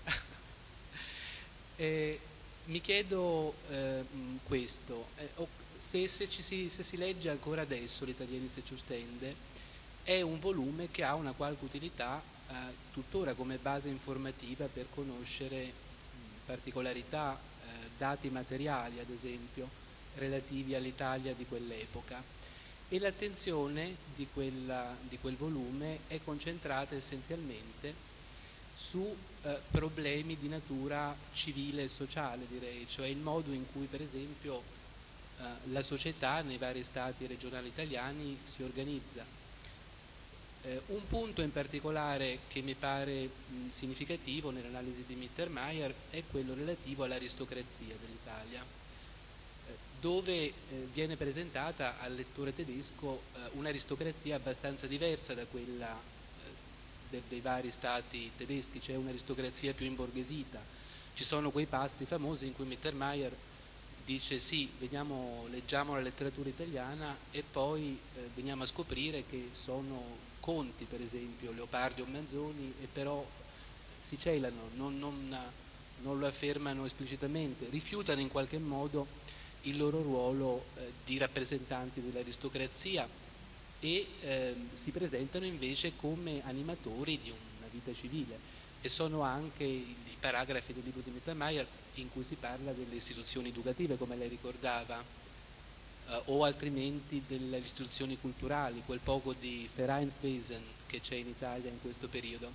avanti? Mi chiedo questo, se si legge ancora adesso l'Italienische Zustände, è un volume che ha una qualche utilità tuttora come base informativa per conoscere particolarità, dati materiali ad esempio, relativi all'Italia di quell'epoca. E l'attenzione di quel volume è concentrata essenzialmente su problemi di natura civile e sociale, direi, cioè il modo in cui per esempio la società nei vari stati regionali italiani si organizza. Un punto in particolare che mi pare significativo nell'analisi di Mittermeier è quello relativo all'aristocrazia dell'Italia, dove viene presentata al lettore tedesco un'aristocrazia abbastanza diversa da quella dei vari stati tedeschi, c'è un'aristocrazia più imborghesita. Ci sono quei passi famosi in cui Mittermeier dice sì, leggiamo la letteratura italiana e poi veniamo a scoprire che sono conti, per esempio, Leopardi o Manzoni, e però si celano, non lo affermano esplicitamente, rifiutano in qualche modo il loro ruolo di rappresentanti dell'aristocrazia e si presentano invece come animatori di una vita civile. E sono anche i paragrafi del libro di Mittermeier in cui si parla delle istituzioni educative, come lei ricordava, o altrimenti delle istituzioni culturali, quel poco di Vereinswesen che c'è in Italia in questo periodo.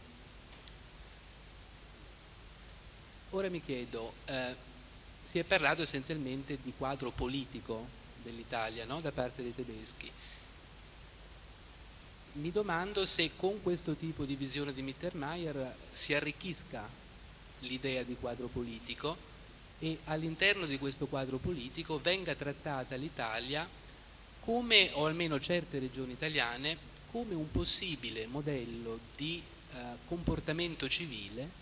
Ora mi chiedo, si è parlato essenzialmente di quadro politico dell'Italia, no? Da parte dei tedeschi. Mi domando se con questo tipo di visione di Mittermeier si arricchisca l'idea di quadro politico e all'interno di questo quadro politico venga trattata l'Italia come, o almeno certe regioni italiane, come un possibile modello di comportamento civile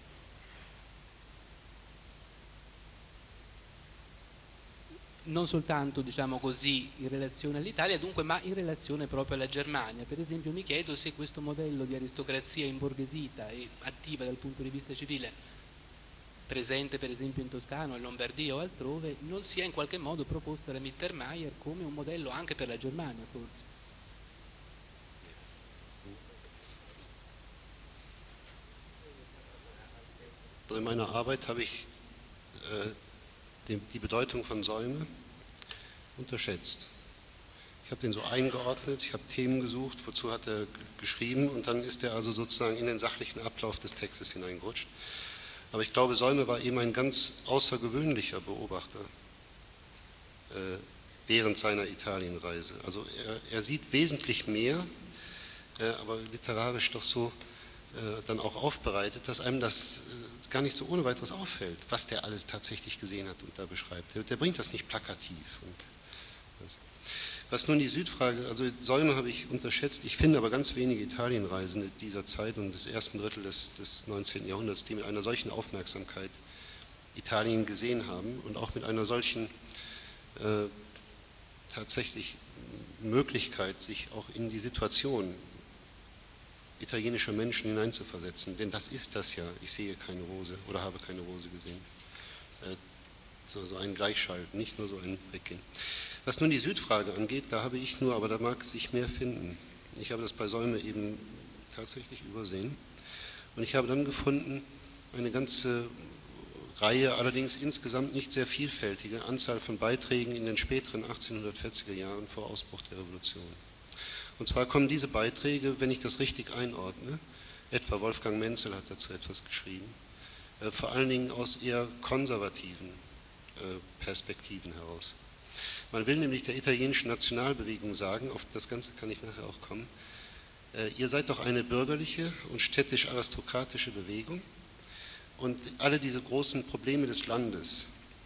non soltanto, diciamo così, in relazione all'Italia, dunque, ma in relazione proprio alla Germania. Per esempio mi chiedo se questo modello di aristocrazia imborghesita e attiva dal punto di vista civile, presente per esempio in Toscana, in Lombardia o altrove, non sia in qualche modo proposto da Mittermeier come un modello anche per la Germania, forse. In meiner Arbeit habe ich die Bedeutung von Säume unterschätzt. Ich habe den so eingeordnet, ich habe Themen gesucht, wozu hat er geschrieben, und dann ist er also sozusagen in den sachlichen Ablauf des Textes hineingerutscht. Aber ich glaube, Säume war eben ein ganz außergewöhnlicher Beobachter während seiner Italienreise. Also er sieht wesentlich mehr, aber literarisch doch so dann auch aufbereitet, dass einem das gar nicht so ohne weiteres auffällt, was der alles tatsächlich gesehen hat und da beschreibt. Der bringt das nicht plakativ. Und das. Was nun die Südfrage, also Säume habe ich unterschätzt, ich finde aber ganz wenige Italienreisende dieser Zeit und des ersten Drittel des 19. Jahrhunderts, die mit einer solchen Aufmerksamkeit Italien gesehen haben und auch mit einer solchen tatsächlich Möglichkeit, sich auch in die Situation italienischer Menschen hineinzuversetzen, denn das ist das ja, ich sehe keine Rose oder habe keine Rose gesehen. So ein Gleichschalten, nicht nur so ein Weggehen. Was nun die Südfrage angeht, da habe ich nur, aber da mag sich mehr finden. Ich habe das bei Säume eben tatsächlich übersehen und ich habe dann gefunden, eine ganze Reihe, allerdings insgesamt nicht sehr vielfältige Anzahl von Beiträgen in den späteren 1840er Jahren vor Ausbruch der Revolution. Und zwar kommen diese Beiträge, wenn ich das richtig einordne, etwa Wolfgang Menzel hat dazu etwas geschrieben, vor allen Dingen aus eher konservativen Perspektiven heraus. Man will nämlich der italienischen Nationalbewegung sagen, auf das Ganze kann ich nachher auch kommen, ihr seid doch eine bürgerliche und städtisch-aristokratische Bewegung und alle diese großen Probleme des Landes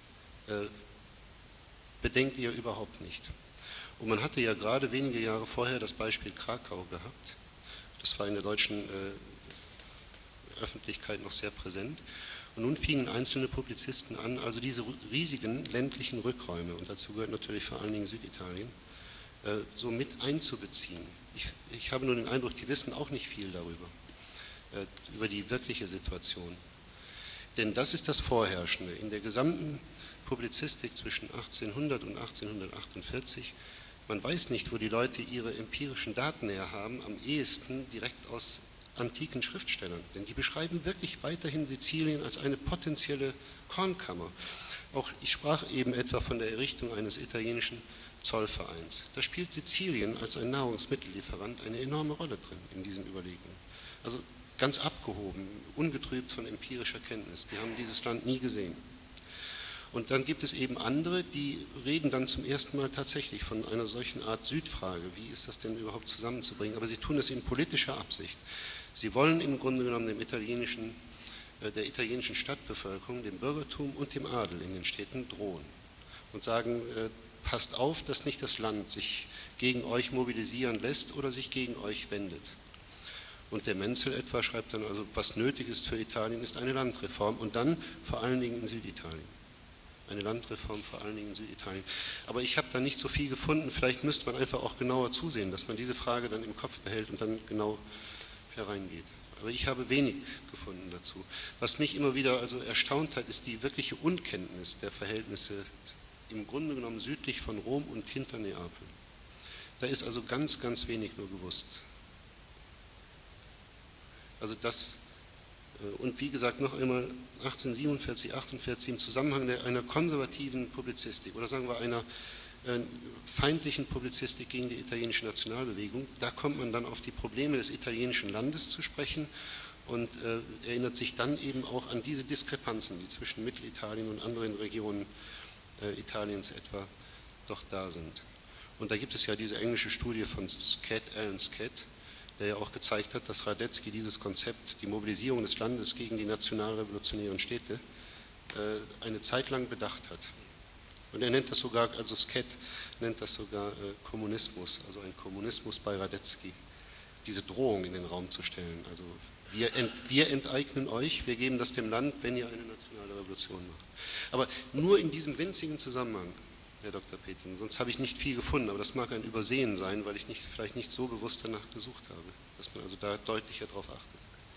bedenkt ihr überhaupt nicht. Und man hatte ja gerade wenige Jahre vorher das Beispiel Krakau gehabt. Das war in der deutschen Öffentlichkeit noch sehr präsent. Und nun fingen einzelne Publizisten an, also diese riesigen ländlichen Rückräume, und dazu gehört natürlich vor allen Dingen Süditalien, so mit einzubeziehen. Ich habe nur den Eindruck, die wissen auch nicht viel darüber, über die wirkliche Situation. Denn das ist das Vorherrschende. In der gesamten Publizistik zwischen 1800 und 1848, man weiß nicht, wo die Leute ihre empirischen Daten her haben, am ehesten direkt aus antiken Schriftstellern. Denn die beschreiben wirklich weiterhin Sizilien als eine potenzielle Kornkammer. Auch ich sprach eben etwa von der Errichtung eines italienischen Zollvereins. Da spielt Sizilien als ein Nahrungsmittellieferant eine enorme Rolle drin in diesen Überlegungen. Also ganz abgehoben, ungetrübt von empirischer Kenntnis. Die haben dieses Land nie gesehen. Und dann gibt es eben andere, die reden dann zum ersten Mal tatsächlich von einer solchen Art Südfrage. Wie ist das denn überhaupt zusammenzubringen? Aber sie tun es in politischer Absicht. Sie wollen im Grunde genommen der italienischen Stadtbevölkerung, dem Bürgertum und dem Adel in den Städten drohen und sagen, passt auf, dass nicht das Land sich gegen euch mobilisieren lässt oder sich gegen euch wendet. Und der Menzel etwa schreibt dann also, was nötig ist für Italien, ist eine Landreform und dann vor allen Dingen in Süditalien. eine Landreform vor allen Dingen in Süditalien. Aber ich habe da nicht so viel gefunden, vielleicht müsste man einfach auch genauer zusehen, dass man diese Frage dann im Kopf behält und dann genau hereingeht. Aber ich habe wenig gefunden dazu. Was mich immer wieder also erstaunt hat, ist die wirkliche Unkenntnis der Verhältnisse im Grunde genommen südlich von Rom und hinter Neapel. Da ist also ganz, ganz wenig nur gewusst. Also das, und wie gesagt, noch einmal 1847, 48 im Zusammenhang einer konservativen Publizistik oder sagen wir einer feindlichen Publizistik gegen die italienische Nationalbewegung, da kommt man dann auf die Probleme des italienischen Landes zu sprechen und erinnert sich dann eben auch an diese Diskrepanzen, die zwischen Mittelitalien und anderen Regionen Italiens etwa doch da sind. Und da gibt es ja diese englische Studie von Alan Skett, der ja auch gezeigt hat, dass Radetzky dieses Konzept, die Mobilisierung des Landes gegen die nationalrevolutionären Städte, eine Zeit lang bedacht hat. Und er nennt das sogar, also Skett nennt das sogar Kommunismus, also ein Kommunismus bei Radetzky, diese Drohung in den Raum zu stellen. Also wir enteignen euch, wir geben das dem Land, wenn ihr eine nationale Revolution macht. Aber nur in diesem winzigen Zusammenhang, Herr Dr. Peting, sonst habe ich nicht viel gefunden, aber das mag ein Übersehen sein, weil ich vielleicht nicht so bewusst danach gesucht habe, dass man also da deutlicher darauf achtet.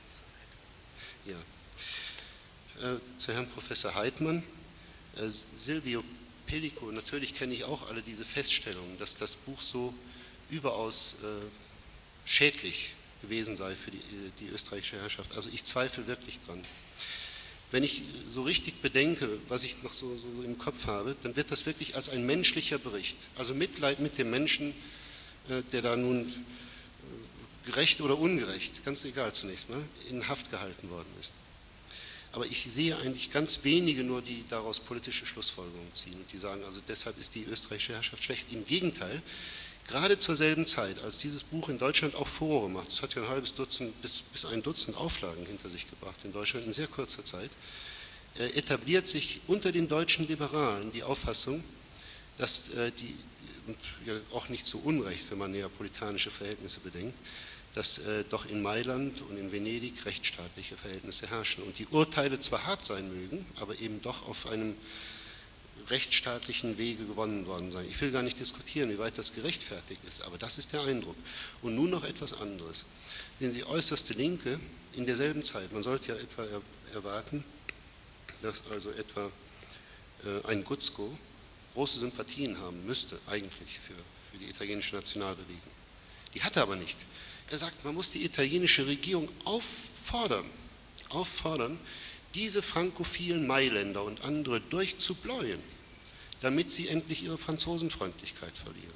Ja. Zu Herrn Professor Heidmann, Silvio Pellico, natürlich kenne ich auch alle diese Feststellungen, dass das Buch so überaus schädlich gewesen sei für die österreichische Herrschaft. Also ich zweifle wirklich dran. Wenn ich so richtig bedenke, was ich noch so im Kopf habe, dann wird das wirklich als ein menschlicher Bericht, also Mitleid mit dem Menschen, der da nun gerecht oder ungerecht, ganz egal zunächst mal, in Haft gehalten worden ist. Aber ich sehe eigentlich ganz wenige nur, die daraus politische Schlussfolgerungen ziehen und die sagen, also deshalb ist die österreichische Herrschaft schlecht. Im Gegenteil, gerade zur selben Zeit, als dieses Buch in Deutschland auch Furore macht, es hat ja ein halbes Dutzend bis ein Dutzend Auflagen hinter sich gebracht in Deutschland in sehr kurzer Zeit, etabliert sich unter den deutschen Liberalen die Auffassung, dass und ja auch nicht zu Unrecht, wenn man neapolitanische Verhältnisse bedenkt, dass doch in Mailand und in Venedig rechtsstaatliche Verhältnisse herrschen und die Urteile zwar hart sein mögen, aber eben doch auf einem rechtsstaatlichen Wege gewonnen worden sein. Ich will gar nicht diskutieren, wie weit das gerechtfertigt ist, aber das ist der Eindruck. Und nun noch etwas anderes. Sehen Sie, äußerste Linke in derselben Zeit, man sollte ja etwa erwarten, dass also etwa ein Gutzko große Sympathien haben müsste eigentlich für die italienische Nationalbewegung. Die hat er aber nicht. Er sagt, man muss die italienische Regierung auffordern, diese frankophilen Mailänder und andere durchzubläuen, damit sie endlich ihre Franzosenfreundlichkeit verlieren.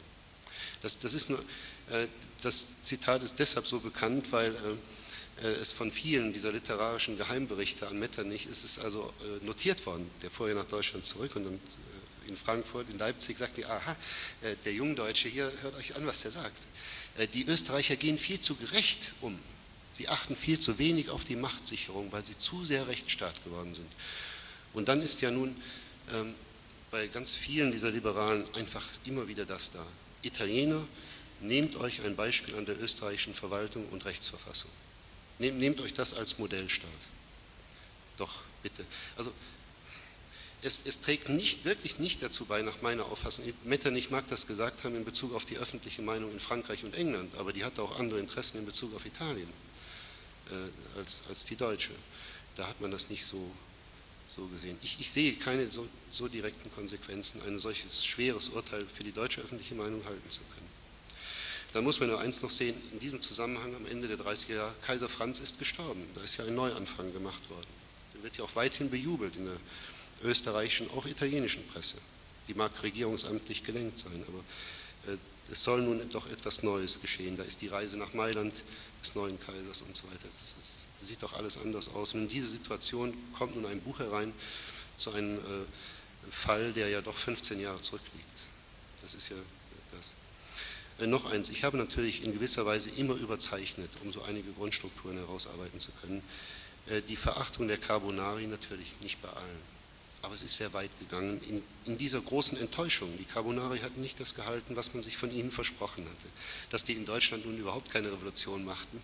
Das Zitat ist deshalb so bekannt, weil es von vielen dieser literarischen Geheimberichte an Metternich ist es also notiert worden. Der fuhr ja nach Deutschland zurück und dann in Frankfurt, in Leipzig sagte er, aha, der Jungdeutsche hier, hört euch an, was der sagt. Die Österreicher gehen viel zu gerecht um. Sie achten viel zu wenig auf die Machtsicherung, weil sie zu sehr Rechtsstaat geworden sind. Und dann ist ja nun bei ganz vielen dieser Liberalen einfach immer wieder das da. Italiener, nehmt euch ein Beispiel an der österreichischen Verwaltung und Rechtsverfassung. Nehmt euch das als Modellstaat. Doch, bitte. Also es trägt wirklich nicht dazu bei, nach meiner Auffassung, Metternich mag das gesagt haben in Bezug auf die öffentliche Meinung in Frankreich und England, aber die hatte auch andere Interessen in Bezug auf Italien als die deutsche. Da hat man das nicht so gesehen. Ich sehe keine so direkten Konsequenzen, ein solches schweres Urteil für die deutsche öffentliche Meinung halten zu können. Da muss man nur eins noch sehen, in diesem Zusammenhang am Ende der 30er Jahre, Kaiser Franz ist gestorben, da ist ja ein Neuanfang gemacht worden. Der wird ja auch weithin bejubelt in der österreichischen, auch italienischen Presse. Die mag regierungsamtlich gelenkt sein, aber es soll nun doch etwas Neues geschehen. Da ist die Reise nach Mailand des neuen Kaisers und so weiter. Das sieht doch alles anders aus. Und in diese Situation kommt nun ein Buch herein zu einem Fall, der ja doch 15 Jahre zurückliegt. Das ist ja das. Noch eins, ich habe natürlich in gewisser Weise immer überzeichnet, um so einige Grundstrukturen herausarbeiten zu können. Die Verachtung der Carbonari natürlich nicht bei allen. Aber es ist sehr weit gegangen in dieser großen Enttäuschung. Die Carbonari hatten nicht das gehalten, was man sich von ihnen versprochen hatte. Dass die in Deutschland nun überhaupt keine Revolution machten,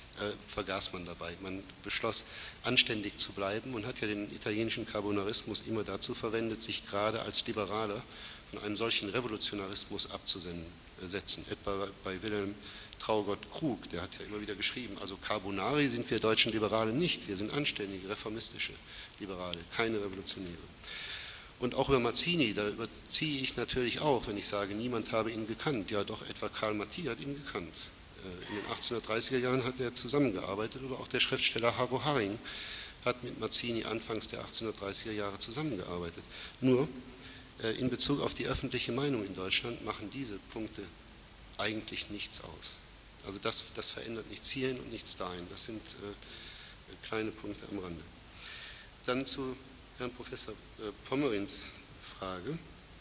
vergaß man dabei. Man beschloss, anständig zu bleiben und hat ja den italienischen Carbonarismus immer dazu verwendet, sich gerade als Liberaler von einem solchen Revolutionarismus abzusetzen. Etwa bei Wilhelm Traugott Krug, der hat ja immer wieder geschrieben, also Carbonari sind wir deutschen Liberale nicht, wir sind anständige, reformistische Liberale, keine Revolutionäre. Und auch über Mazzini, da überziehe ich natürlich auch, wenn ich sage, niemand habe ihn gekannt. Ja, doch etwa Karl Marti hat ihn gekannt. In den 1830er Jahren hat er zusammengearbeitet, oder auch der Schriftsteller Harvo Haring hat mit Mazzini anfangs der 1830er Jahre zusammengearbeitet. Nur in Bezug auf die öffentliche Meinung in Deutschland machen diese Punkte eigentlich nichts aus. Also das verändert nichts hierhin und nichts dahin. Das sind kleine Punkte am Rande. Dann zu Herrn Professor Pommerins Frage.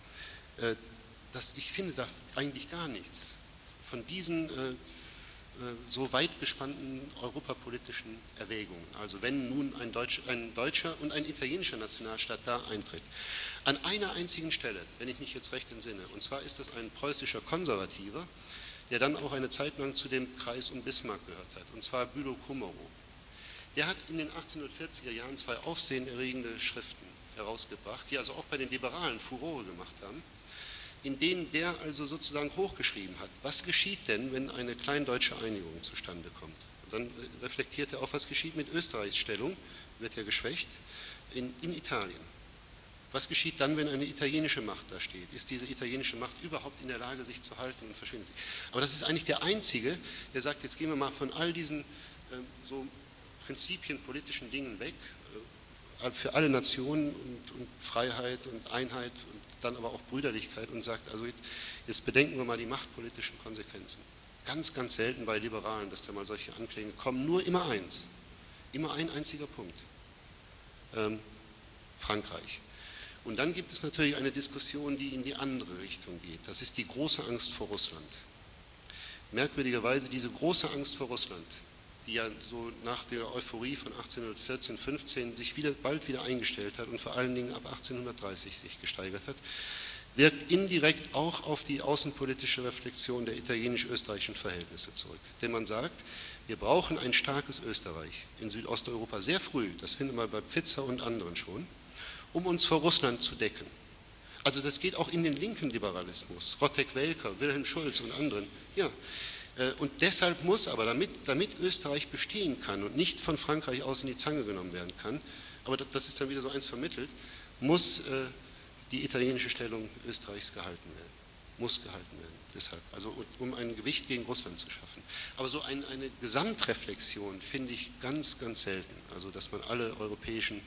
Ich finde da eigentlich gar nichts von diesen so weit gespannten europapolitischen Erwägungen. Also wenn nun ein deutscher und ein italienischer Nationalstaat da eintritt. An einer einzigen Stelle, wenn ich mich jetzt recht entsinne, und zwar ist das ein preußischer Konservativer, der dann auch eine Zeit lang zu dem Kreis um Bismarck gehört hat, und zwar Bülow Kummerow. Der hat in den 1840er Jahren 2 aufsehenerregende Schriften herausgebracht, die also auch bei den Liberalen Furore gemacht haben, in denen der also sozusagen hochgeschrieben hat, was geschieht denn, wenn eine kleindeutsche Einigung zustande kommt. Und dann reflektiert er auch, was geschieht mit Österreichs Stellung, wird ja geschwächt, in Italien. Was geschieht dann, wenn eine italienische Macht da steht? Ist diese italienische Macht überhaupt in der Lage, sich zu halten und verschwindet sie? Aber das ist eigentlich der Einzige, der sagt, jetzt gehen wir mal von all diesen so Prinzipien, politischen Dingen weg, für alle Nationen und Freiheit und Einheit und dann aber auch Brüderlichkeit und sagt, also jetzt bedenken wir mal die machtpolitischen Konsequenzen. Ganz, ganz selten bei Liberalen, dass da mal solche Anklänge kommen, nur immer eins, immer ein einziger Punkt, Frankreich. Und dann gibt es natürlich eine Diskussion, die in die andere Richtung geht. Das ist die große Angst vor Russland. Merkwürdigerweise diese große Angst vor Russland, die ja so nach der Euphorie von 1814, 15 sich bald wieder eingestellt hat und vor allen Dingen ab 1830 sich gesteigert hat, wirkt indirekt auch auf die außenpolitische Reflexion der italienisch-österreichischen Verhältnisse zurück. Denn man sagt, wir brauchen ein starkes Österreich in Südosteuropa sehr früh, das finden wir bei Pfizer und anderen schon, um uns vor Russland zu decken. Also das geht auch in den linken Liberalismus, Rottek-Welker, Wilhelm Schulz und anderen, ja. Und deshalb muss aber, damit Österreich bestehen kann und nicht von Frankreich aus in die Zange genommen werden kann, aber das ist dann wieder so eins vermittelt, muss die italienische Stellung Österreichs gehalten werden. Muss gehalten werden, deshalb. Also um ein Gewicht gegen Russland zu schaffen. Aber so eine Gesamtreflexion finde ich ganz, ganz selten. Also dass man alle europäischen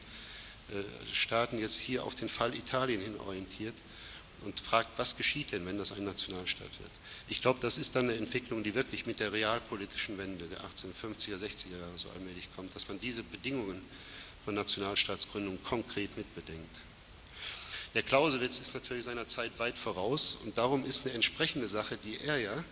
Staaten jetzt hier auf den Fall Italien hin orientiert und fragt, was geschieht denn, wenn das ein Nationalstaat wird. Ich glaube, das ist dann eine Entwicklung, die wirklich mit der realpolitischen Wende der 1850er, 60er Jahre so allmählich kommt, dass man diese Bedingungen von Nationalstaatsgründung konkret mitbedenkt. Der Clausewitz ist natürlich seiner Zeit weit voraus und darum ist eine entsprechende Sache, die er ja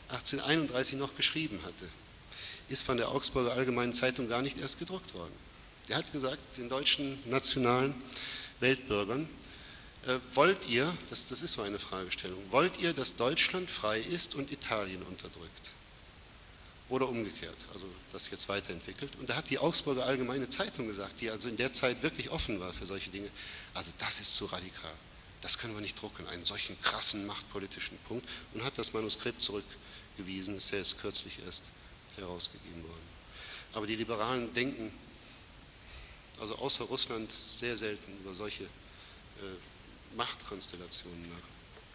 1831 noch geschrieben hatte, ist von der Augsburger Allgemeinen Zeitung gar nicht erst gedruckt worden. Er hat gesagt, den deutschen nationalen Weltbürgern, wollt ihr, das ist so eine Fragestellung, wollt ihr, dass Deutschland frei ist und Italien unterdrückt? Oder umgekehrt, also das jetzt weiterentwickelt. Und da hat die Augsburger Allgemeine Zeitung gesagt, die also in der Zeit wirklich offen war für solche Dinge, also das ist zu radikal, das können wir nicht drucken, einen solchen krassen machtpolitischen Punkt, und hat das Manuskript zurückgewiesen, ist ja jetzt kürzlich erst herausgegeben worden. Aber die Liberalen denken, also außer Russland, sehr selten über solche Machtkonstellationen nach.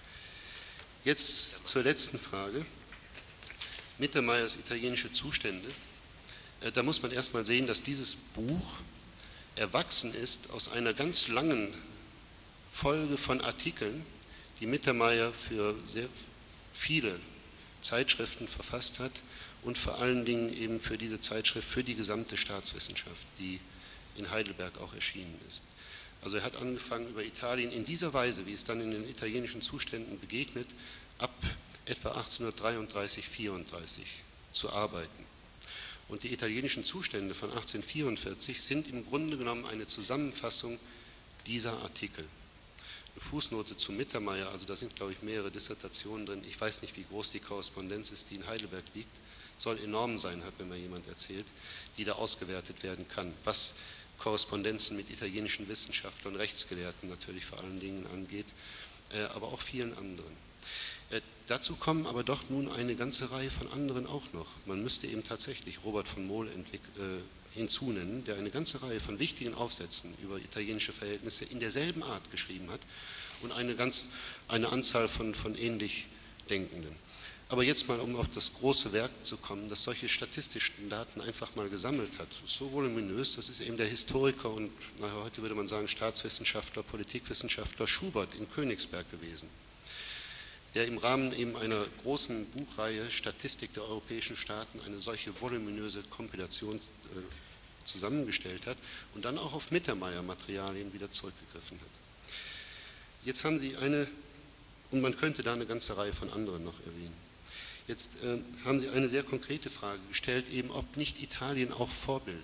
Jetzt zur letzten Frage. Mittermeiers italienische Zustände. Da muss man erstmal sehen, dass dieses Buch erwachsen ist aus einer ganz langen Folge von Artikeln, die Mittermeier für sehr viele Zeitschriften verfasst hat und vor allen Dingen eben für diese Zeitschrift, für die gesamte Staatswissenschaft, die in Heidelberg auch erschienen ist. Also er hat angefangen, über Italien in dieser Weise, wie es dann in den italienischen Zuständen begegnet, ab etwa 1833, 1834 zu arbeiten. Und die italienischen Zustände von 1844 sind im Grunde genommen eine Zusammenfassung dieser Artikel. Eine Fußnote zu Mittermeier, also da sind, glaube ich, mehrere Dissertationen drin. Ich weiß nicht, wie groß die Korrespondenz ist, die in Heidelberg liegt. soll enorm sein, hat mir mal jemand erzählt, die da ausgewertet werden kann, was Korrespondenzen mit italienischen Wissenschaftlern, Rechtsgelehrten natürlich vor allen Dingen angeht, aber auch vielen anderen. Dazu kommen aber doch nun eine ganze Reihe von anderen auch noch. Man müsste eben tatsächlich Robert von Mohl hinzunennen, der eine ganze Reihe von wichtigen Aufsätzen über italienische Verhältnisse in derselben Art geschrieben hat und eine Anzahl von ähnlich Denkenden. Aber jetzt mal, um auf das große Werk zu kommen, das solche statistischen Daten einfach mal gesammelt hat, so voluminös, das ist eben der Historiker und heute würde man sagen Staatswissenschaftler, Politikwissenschaftler Schubert in Königsberg gewesen, der im Rahmen eben einer großen Buchreihe Statistik der europäischen Staaten eine solche voluminöse Kompilation zusammengestellt hat und dann auch auf Mittermeier-Materialien wieder zurückgegriffen hat. Jetzt haben Sie und man könnte da eine ganze Reihe von anderen noch erwähnen. Jetzt haben Sie eine sehr konkrete Frage gestellt, eben ob nicht Italien auch Vorbild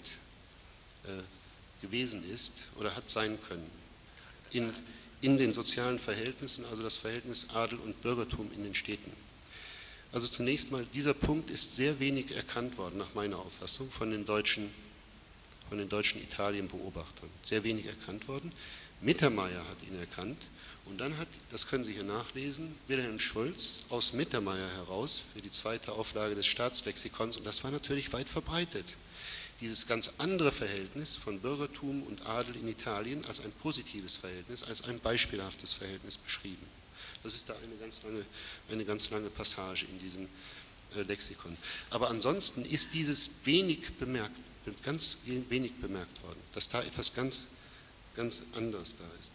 gewesen ist oder hat sein können in den sozialen Verhältnissen, also das Verhältnis Adel und Bürgertum in den Städten. Also zunächst mal, dieser Punkt ist sehr wenig erkannt worden, nach meiner Auffassung, von den deutschen Italienbeobachtern. Sehr wenig erkannt worden. Mittermeier hat ihn erkannt und dann hat, das können Sie hier nachlesen, Wilhelm Schulz aus Mittermeier heraus für die zweite Auflage des Staatslexikons, und das war natürlich weit verbreitet, dieses ganz andere Verhältnis von Bürgertum und Adel in Italien als ein positives Verhältnis, als ein beispielhaftes Verhältnis beschrieben. Das ist da eine ganz lange Passage in diesem Lexikon. Aber ansonsten ist dieses ganz wenig bemerkt worden, dass da etwas ganz anderes da ist.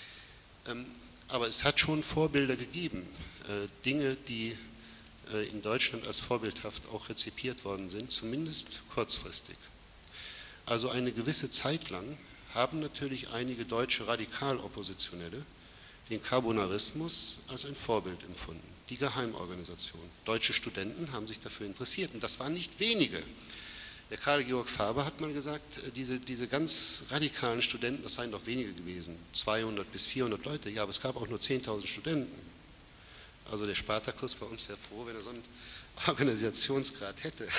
Aber es hat schon Vorbilder gegeben, Dinge, die in Deutschland als vorbildhaft auch rezipiert worden sind, zumindest kurzfristig. Also eine gewisse Zeit lang haben natürlich einige deutsche Radikaloppositionelle den Carbonarismus als ein Vorbild empfunden, die Geheimorganisation. Deutsche Studenten haben sich dafür interessiert und das waren nicht wenige. Der Karl-Georg Faber hat mal gesagt, diese ganz radikalen Studenten, das seien doch wenige gewesen, 200 bis 400 Leute, ja, aber es gab auch nur 10.000 Studenten. Also der Spartakus bei uns wäre froh, wenn er so einen Organisationsgrad hätte.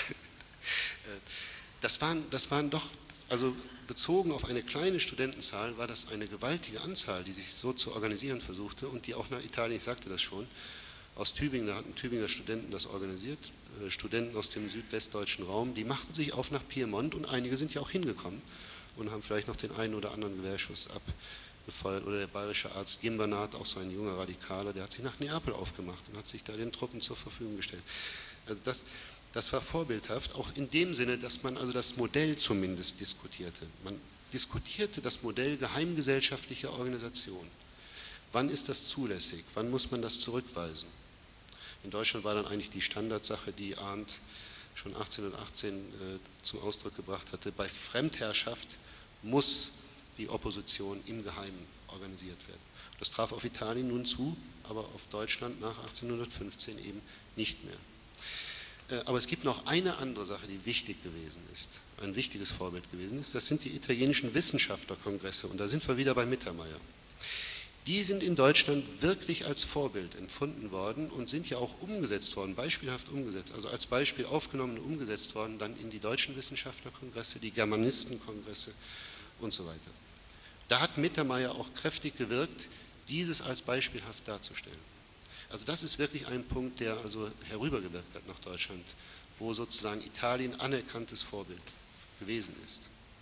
Das waren doch, also bezogen auf eine kleine Studentenzahl, war das eine gewaltige Anzahl, die sich so zu organisieren versuchte und die auch nach Italien, ich sagte das schon, aus Tübingen, da hatten Tübinger Studenten das organisiert, Studenten aus dem südwestdeutschen Raum, die machten sich auf nach Piemont und einige sind ja auch hingekommen und haben vielleicht noch den einen oder anderen Gewehrschuss abgefeuert. Oder der bayerische Arzt Gimbernat, auch so ein junger Radikaler, der hat sich nach Neapel aufgemacht und hat sich da den Truppen zur Verfügung gestellt. Also das war vorbildhaft, auch in dem Sinne, dass man also das Modell zumindest diskutierte. Man diskutierte das Modell geheimgesellschaftlicher Organisation. Wann ist das zulässig? Wann muss man das zurückweisen? In Deutschland war dann eigentlich die Standardsache, die Arndt schon 1818 zum Ausdruck gebracht hatte, bei Fremdherrschaft muss die Opposition im Geheimen organisiert werden. Das traf auf Italien nun zu, aber auf Deutschland nach 1815 eben nicht mehr. Aber es gibt noch eine andere Sache, die wichtig gewesen ist, ein wichtiges Vorbild gewesen ist, das sind die italienischen Wissenschaftlerkongresse und da sind wir wieder bei Mittermeier. Die sind in Deutschland wirklich als Vorbild empfunden worden und sind ja auch umgesetzt worden, beispielhaft umgesetzt, also als Beispiel aufgenommen und umgesetzt worden, dann in die deutschen Wissenschaftlerkongresse, die Germanistenkongresse und so weiter. Da hat Mittermeier auch kräftig gewirkt, dieses als beispielhaft darzustellen. Also das ist wirklich ein Punkt, der also herübergewirkt hat nach Deutschland, wo sozusagen Italien anerkanntes Vorbild gewesen ist.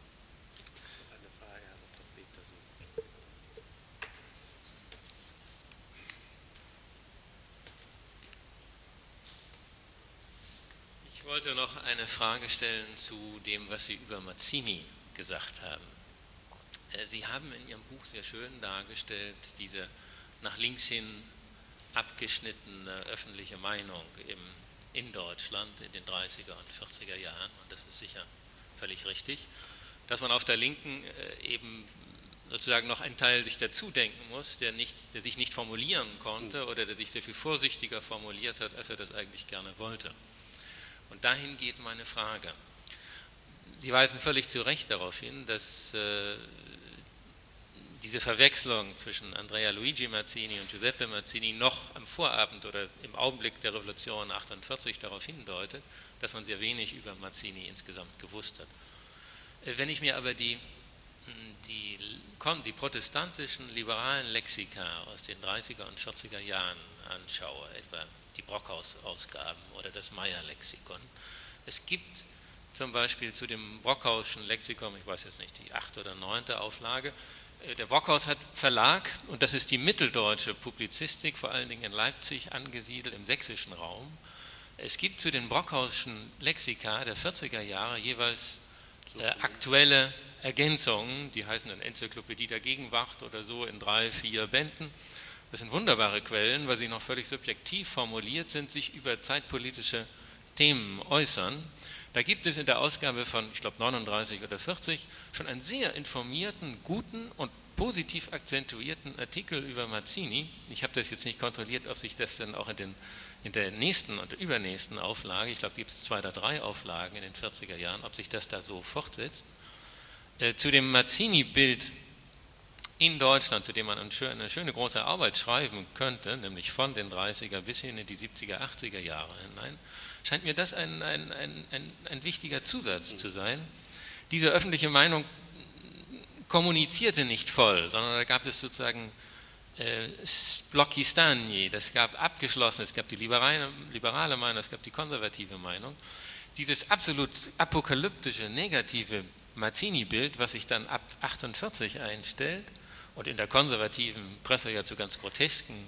Ich wollte noch eine Frage stellen zu dem, was Sie über Mazzini gesagt haben. Sie haben in Ihrem Buch sehr schön dargestellt, diese nach links hin abgeschnittene öffentliche Meinung in Deutschland in den 30er und 40er Jahren, und das ist sicher völlig richtig, dass man auf der Linken eben sozusagen noch einen Teil sich dazu denken muss, der sich nicht formulieren konnte oder der sich sehr viel vorsichtiger formuliert hat, als er das eigentlich gerne wollte. Und dahin geht meine Frage. Sie weisen völlig zu Recht darauf hin, dass diese Verwechslung zwischen Andrea Luigi Mazzini und Giuseppe Mazzini noch am Vorabend oder im Augenblick der Revolution 48 darauf hindeutet, dass man sehr wenig über Mazzini insgesamt gewusst hat. Wenn ich mir aber die protestantischen liberalen Lexika aus den 30er und 40er Jahren anschaue, etwa die Brockhaus-Ausgaben oder das Meyer-Lexikon, es gibt zum Beispiel zu dem Brockhausschen Lexikon, ich weiß jetzt nicht, die 8. oder 9. Auflage, der Brockhaus hat Verlag, und das ist die mitteldeutsche Publizistik, vor allen Dingen in Leipzig angesiedelt, im sächsischen Raum. Es gibt zu den Brockhausschen Lexika der 40er Jahre jeweils aktuelle Ergänzungen, die heißen dann Enzyklopädie der Gegenwart oder so, in 3, 4 Bänden. Das sind wunderbare Quellen, weil sie noch völlig subjektiv formuliert sind, sich über zeitpolitische Themen äußern. Da gibt es in der Ausgabe von, ich glaube, 39 oder 40 schon einen sehr informierten, guten und positiv akzentuierten Artikel über Mazzini. Ich habe das jetzt nicht kontrolliert, ob sich das dann auch in der nächsten und übernächsten Auflage, ich glaube, gibt es 2 oder 3 Auflagen in den 40er Jahren, ob sich das da so fortsetzt. Zu dem Mazzini-Bild in Deutschland, zu dem man eine schöne große Arbeit schreiben könnte, nämlich von den 30er bis hin in die 70er, 80er Jahre hinein, scheint mir das ein wichtiger Zusatz zu sein. Diese öffentliche Meinung kommunizierte nicht voll, sondern da gab es sozusagen Blocchi Stagni, das gab abgeschlossen, es gab die liberale Meinung, es gab die konservative Meinung. Dieses absolut apokalyptische, negative Mazzini-Bild, was sich dann ab 48 einstellt und in der konservativen Presse ja zu ganz grotesken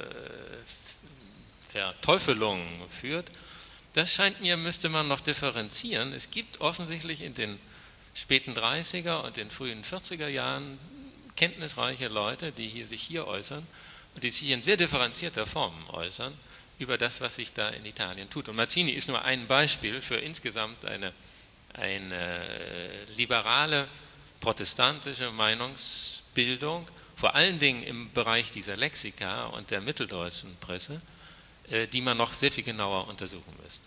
Verteufelungen führt, das scheint mir, müsste man noch differenzieren. Es gibt offensichtlich in den späten 30er und den frühen 40er Jahren kenntnisreiche Leute, die sich hier äußern und die sich in sehr differenzierter Form äußern über das, was sich da in Italien tut. Und Mazzini ist nur ein Beispiel für insgesamt eine liberale protestantische Meinungsbildung, vor allen Dingen im Bereich dieser Lexika und der mitteldeutschen Presse, die man noch sehr viel genauer untersuchen müsste.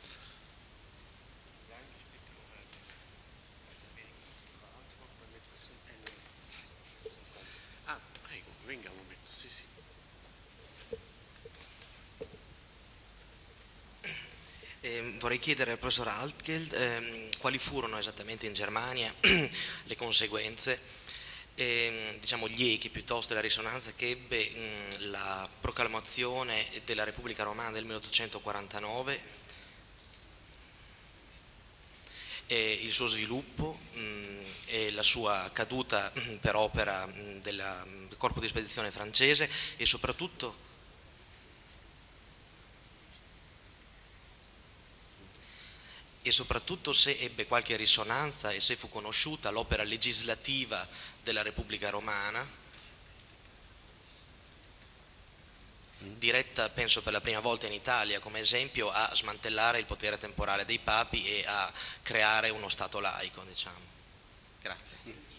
Vorrei chiedere al professor Altgeld quali furono esattamente in Germania le conseguenze, diciamo gli echi piuttosto della risonanza che ebbe la proclamazione della Repubblica Romana del 1849, il suo sviluppo e la sua caduta per opera del corpo di spedizione francese e soprattutto se ebbe qualche risonanza e se fu conosciuta l'opera legislativa della Repubblica Romana, diretta penso per la prima volta in Italia come esempio a smantellare il potere temporale dei papi e a creare uno Stato laico, diciamo. Grazie.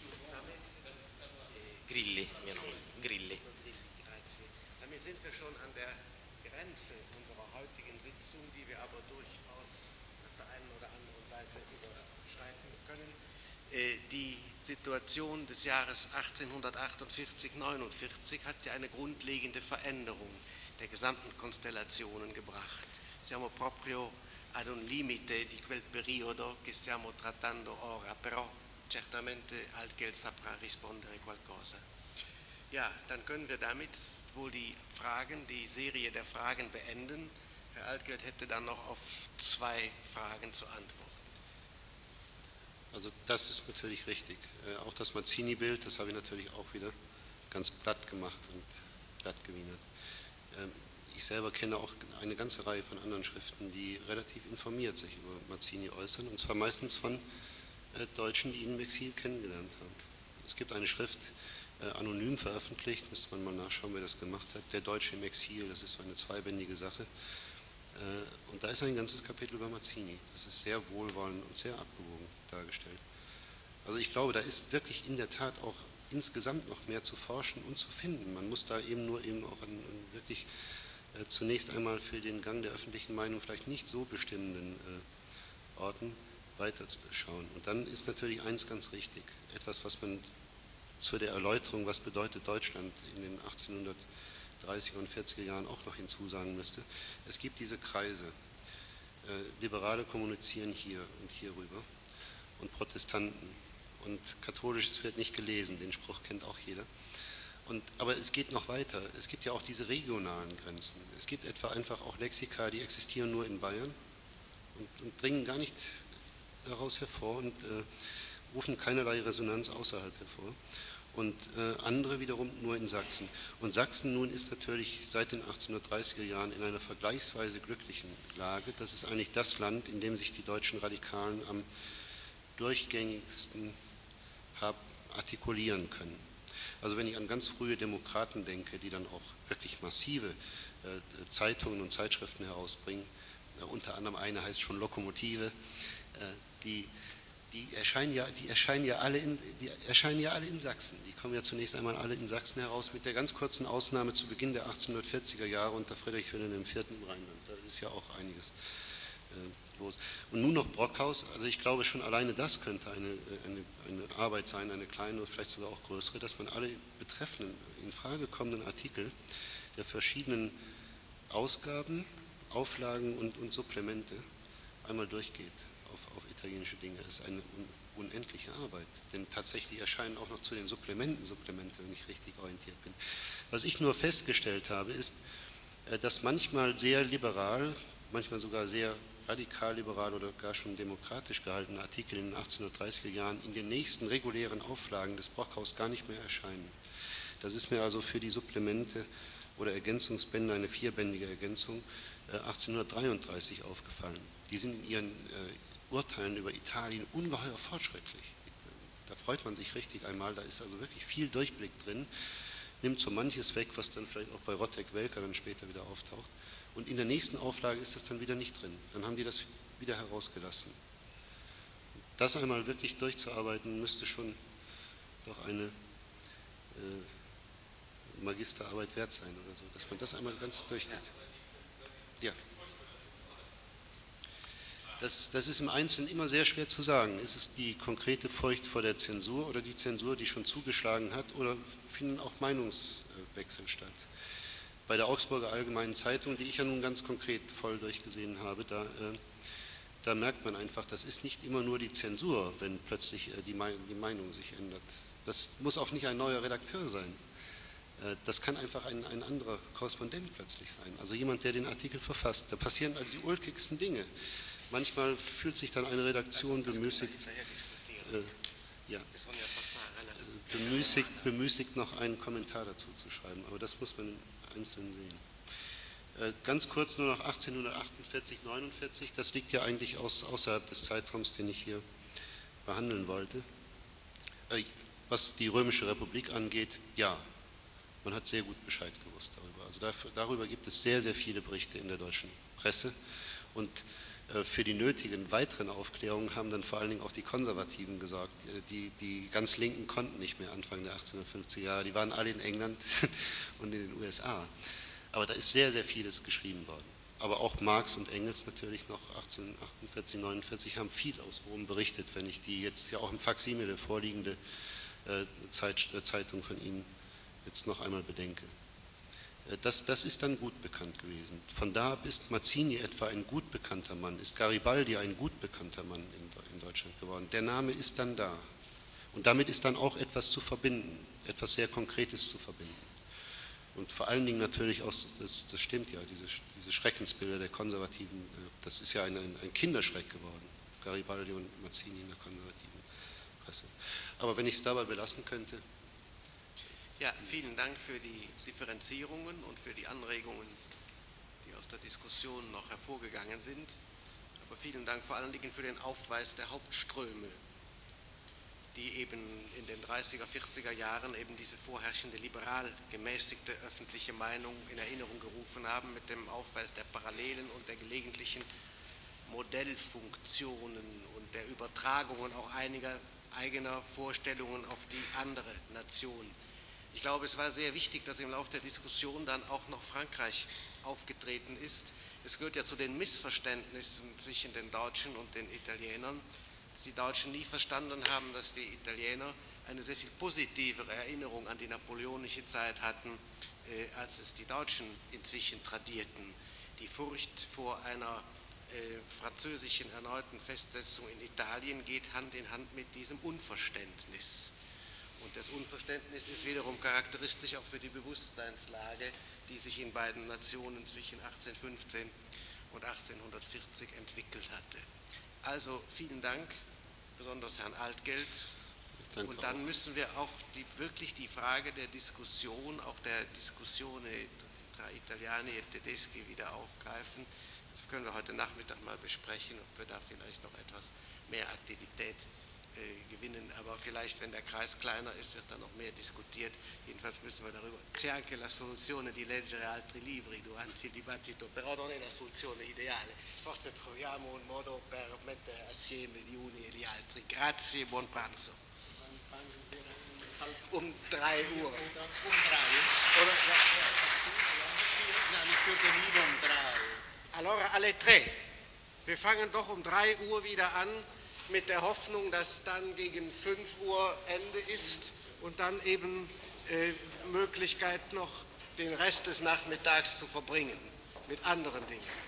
Grilli, mio nome, Grilli. Grazie. Damit sind wir schon an der Grenze unserer heutigen Sitzung, die wir aber durchaus auf der einen oder anderen Seite überschreiten können. Die Situation des Jahres 1848-49 hat ja eine grundlegende Veränderung der gesamten Konstellationen gebracht. Siamo proprio ad un limite di quel periodo che stiamo trattando ora, però certamente Altgeld saprà rispondere qualcosa. Ja, dann können wir damit wohl die Serie der Fragen beenden. Herr Altgeld hätte dann noch auf 2 Fragen zu antworten. Also das ist natürlich richtig. Auch das Mazzini-Bild, das habe ich natürlich auch wieder ganz platt gemacht und platt gewienert. Ich selber kenne auch eine ganze Reihe von anderen Schriften, die relativ informiert sich über Mazzini äußern, und zwar meistens von Deutschen, die ihn im Exil kennengelernt haben. Es gibt eine Schrift, anonym veröffentlicht, müsste man mal nachschauen, wer das gemacht hat, Der Deutsche im Exil, das ist so eine 2-bändige Sache. Und da ist ein ganzes Kapitel über Mazzini. Das ist sehr wohlwollend und sehr abgewogen dargestellt. Also ich glaube, da ist wirklich in der Tat auch insgesamt noch mehr zu forschen und zu finden. Man muss da eben auch an wirklich zunächst einmal für den Gang der öffentlichen Meinung vielleicht nicht so bestimmenden Orten weiterschauen. Und dann ist natürlich eins ganz richtig, etwas, was man zu der Erläuterung, was bedeutet Deutschland in den 1830er und 40er Jahren auch noch hinzusagen müsste. Es gibt diese Kreise. Liberale kommunizieren hier und hier rüber und Protestanten. Und Katholisches wird nicht gelesen, den Spruch kennt auch jeder. Aber es geht noch weiter. Es gibt ja auch diese regionalen Grenzen. Es gibt etwa einfach auch Lexika, die existieren nur in Bayern und dringen gar nicht daraus hervor und rufen keinerlei Resonanz außerhalb hervor. Und andere wiederum nur in Sachsen. Und Sachsen nun ist natürlich seit den 1830er Jahren in einer vergleichsweise glücklichen Lage. Das ist eigentlich das Land, in dem sich die deutschen Radikalen am durchgängigsten artikulieren können. Also wenn ich an ganz frühe Demokraten denke, die dann auch wirklich massive Zeitungen und Zeitschriften herausbringen, unter anderem eine heißt schon Lokomotive, die erscheinen ja alle in Sachsen. Die kommen ja zunächst einmal alle in Sachsen heraus, mit der ganz kurzen Ausnahme zu Beginn der 1840er Jahre unter Friedrich Wilhelm IV. Im Rheinland. Da ist ja auch einiges los. Und nun noch Brockhaus, also ich glaube schon alleine das könnte eine Arbeit sein, eine kleine oder vielleicht sogar auch größere, dass man alle betreffenden, in Frage kommenden Artikel der verschiedenen Ausgaben, Auflagen und Supplemente einmal durchgeht auf italienische Dinge. Das ist eine unendliche Arbeit, denn tatsächlich erscheinen auch noch zu den Supplemente, wenn ich richtig orientiert bin. Was ich nur festgestellt habe, ist, dass manchmal sehr liberal, manchmal sogar sehr radikal liberal oder gar schon demokratisch gehaltene Artikel in den 1830er Jahren in den nächsten regulären Auflagen des Brockhaus gar nicht mehr erscheinen. Das ist mir also für die Supplemente oder Ergänzungsbände, eine 4-bändige Ergänzung, 1833 aufgefallen. Die sind in ihren Urteilen über Italien ungeheuer fortschrittlich. Da freut man sich richtig einmal, da ist also wirklich viel Durchblick drin, nimmt so manches weg, was dann vielleicht auch bei Rottek-Welker dann später wieder auftaucht. Und in der nächsten Auflage ist das dann wieder nicht drin. Dann haben die das wieder herausgelassen. Das einmal wirklich durchzuarbeiten, müsste schon doch eine Magisterarbeit wert sein oder so, dass man das einmal ganz durchgeht. Ja. Das ist im Einzelnen immer sehr schwer zu sagen. Ist es die konkrete Furcht vor der Zensur oder die Zensur, die schon zugeschlagen hat, oder finden auch Meinungswechsel statt? Bei der Augsburger Allgemeinen Zeitung, die ich ja nun ganz konkret voll durchgesehen habe, da merkt man einfach, das ist nicht immer nur die Zensur, wenn plötzlich die Meinung sich ändert. Das muss auch nicht ein neuer Redakteur sein. Das kann einfach ein anderer Korrespondent plötzlich sein, also jemand, der den Artikel verfasst. Da passieren also die ulkigsten Dinge. Manchmal fühlt sich dann eine Redaktion bemüßigt, noch einen Kommentar dazu zu schreiben, aber das muss man einzeln sehen. Ganz kurz nur noch 1848, 49, das liegt ja eigentlich außerhalb des Zeitraums, den ich hier behandeln wollte. Was die Römische Republik angeht, ja, man hat sehr gut Bescheid gewusst darüber. Also darüber gibt es sehr, sehr viele Berichte in der deutschen Presse und für die nötigen weiteren Aufklärungen haben dann vor allen Dingen auch die Konservativen gesorgt. Die ganz Linken konnten nicht mehr Anfang der 1850er Jahre, die waren alle in England und in den USA. Aber da ist sehr, sehr vieles geschrieben worden. Aber auch Marx und Engels natürlich noch 1848, 49 haben viel aus Rom berichtet, wenn ich die jetzt ja auch im Faksimile vorliegende Zeitung von Ihnen jetzt noch einmal bedenke. Das ist dann gut bekannt gewesen. Von da ab ist Mazzini etwa ein gut bekannter Mann, ist Garibaldi ein gut bekannter Mann in Deutschland geworden. Der Name ist dann da. Und damit ist dann auch etwas zu verbinden, etwas sehr Konkretes zu verbinden. Und vor allen Dingen natürlich auch, das stimmt ja, diese Schreckensbilder der Konservativen, das ist ja ein Kinderschreck geworden, Garibaldi und Mazzini in der konservativen Presse. Aber wenn ich es dabei belassen könnte. Ja, vielen Dank für die Differenzierungen und für die Anregungen, die aus der Diskussion noch hervorgegangen sind. Aber vielen Dank vor allen Dingen für den Aufweis der Hauptströme, die eben in den 30er, 40er Jahren eben diese vorherrschende liberal gemäßigte öffentliche Meinung in Erinnerung gerufen haben, mit dem Aufweis der Parallelen und der gelegentlichen Modellfunktionen und der Übertragungen auch einiger eigener Vorstellungen auf die andere Nation. Ich glaube, es war sehr wichtig, dass im Laufe der Diskussion dann auch noch Frankreich aufgetreten ist. Es gehört ja zu den Missverständnissen zwischen den Deutschen und den Italienern, dass die Deutschen nie verstanden haben, dass die Italiener eine sehr viel positivere Erinnerung an die napoleonische Zeit hatten, als es die Deutschen inzwischen tradierten. Die Furcht vor einer französischen erneuten Festsetzung in Italien geht Hand in Hand mit diesem Unverständnis. Und das Unverständnis ist wiederum charakteristisch auch für die Bewusstseinslage, die sich in beiden Nationen zwischen 1815 und 1840 entwickelt hatte. Also vielen Dank, besonders Herrn Altgeld. Und dann müssen wir auch wirklich die Frage der Diskussion, auch der Discussione tra Italiani e Tedeschi wieder aufgreifen. Das können wir heute Nachmittag mal besprechen, ob wir da vielleicht noch etwas mehr Aktivität gewinnen, aber vielleicht, wenn der Kreis kleiner ist, wird da noch mehr diskutiert. Jedenfalls müssen wir darüber. C'è anche la soluzione di leggere altri libri durante il dibattito, però non è la soluzione ideale. Forse troviamo un modo per mettere assieme gli uni e gli altri. Grazie e buon pranzo. Um 3 Uhr. Um 3? Oder? Nein, ich würde lieber um 3. Allora alle 3. Wir fangen doch um 3 Uhr wieder an, mit der Hoffnung, dass dann gegen 5 Uhr Ende ist und dann eben Möglichkeit noch den Rest des Nachmittags zu verbringen mit anderen Dingen.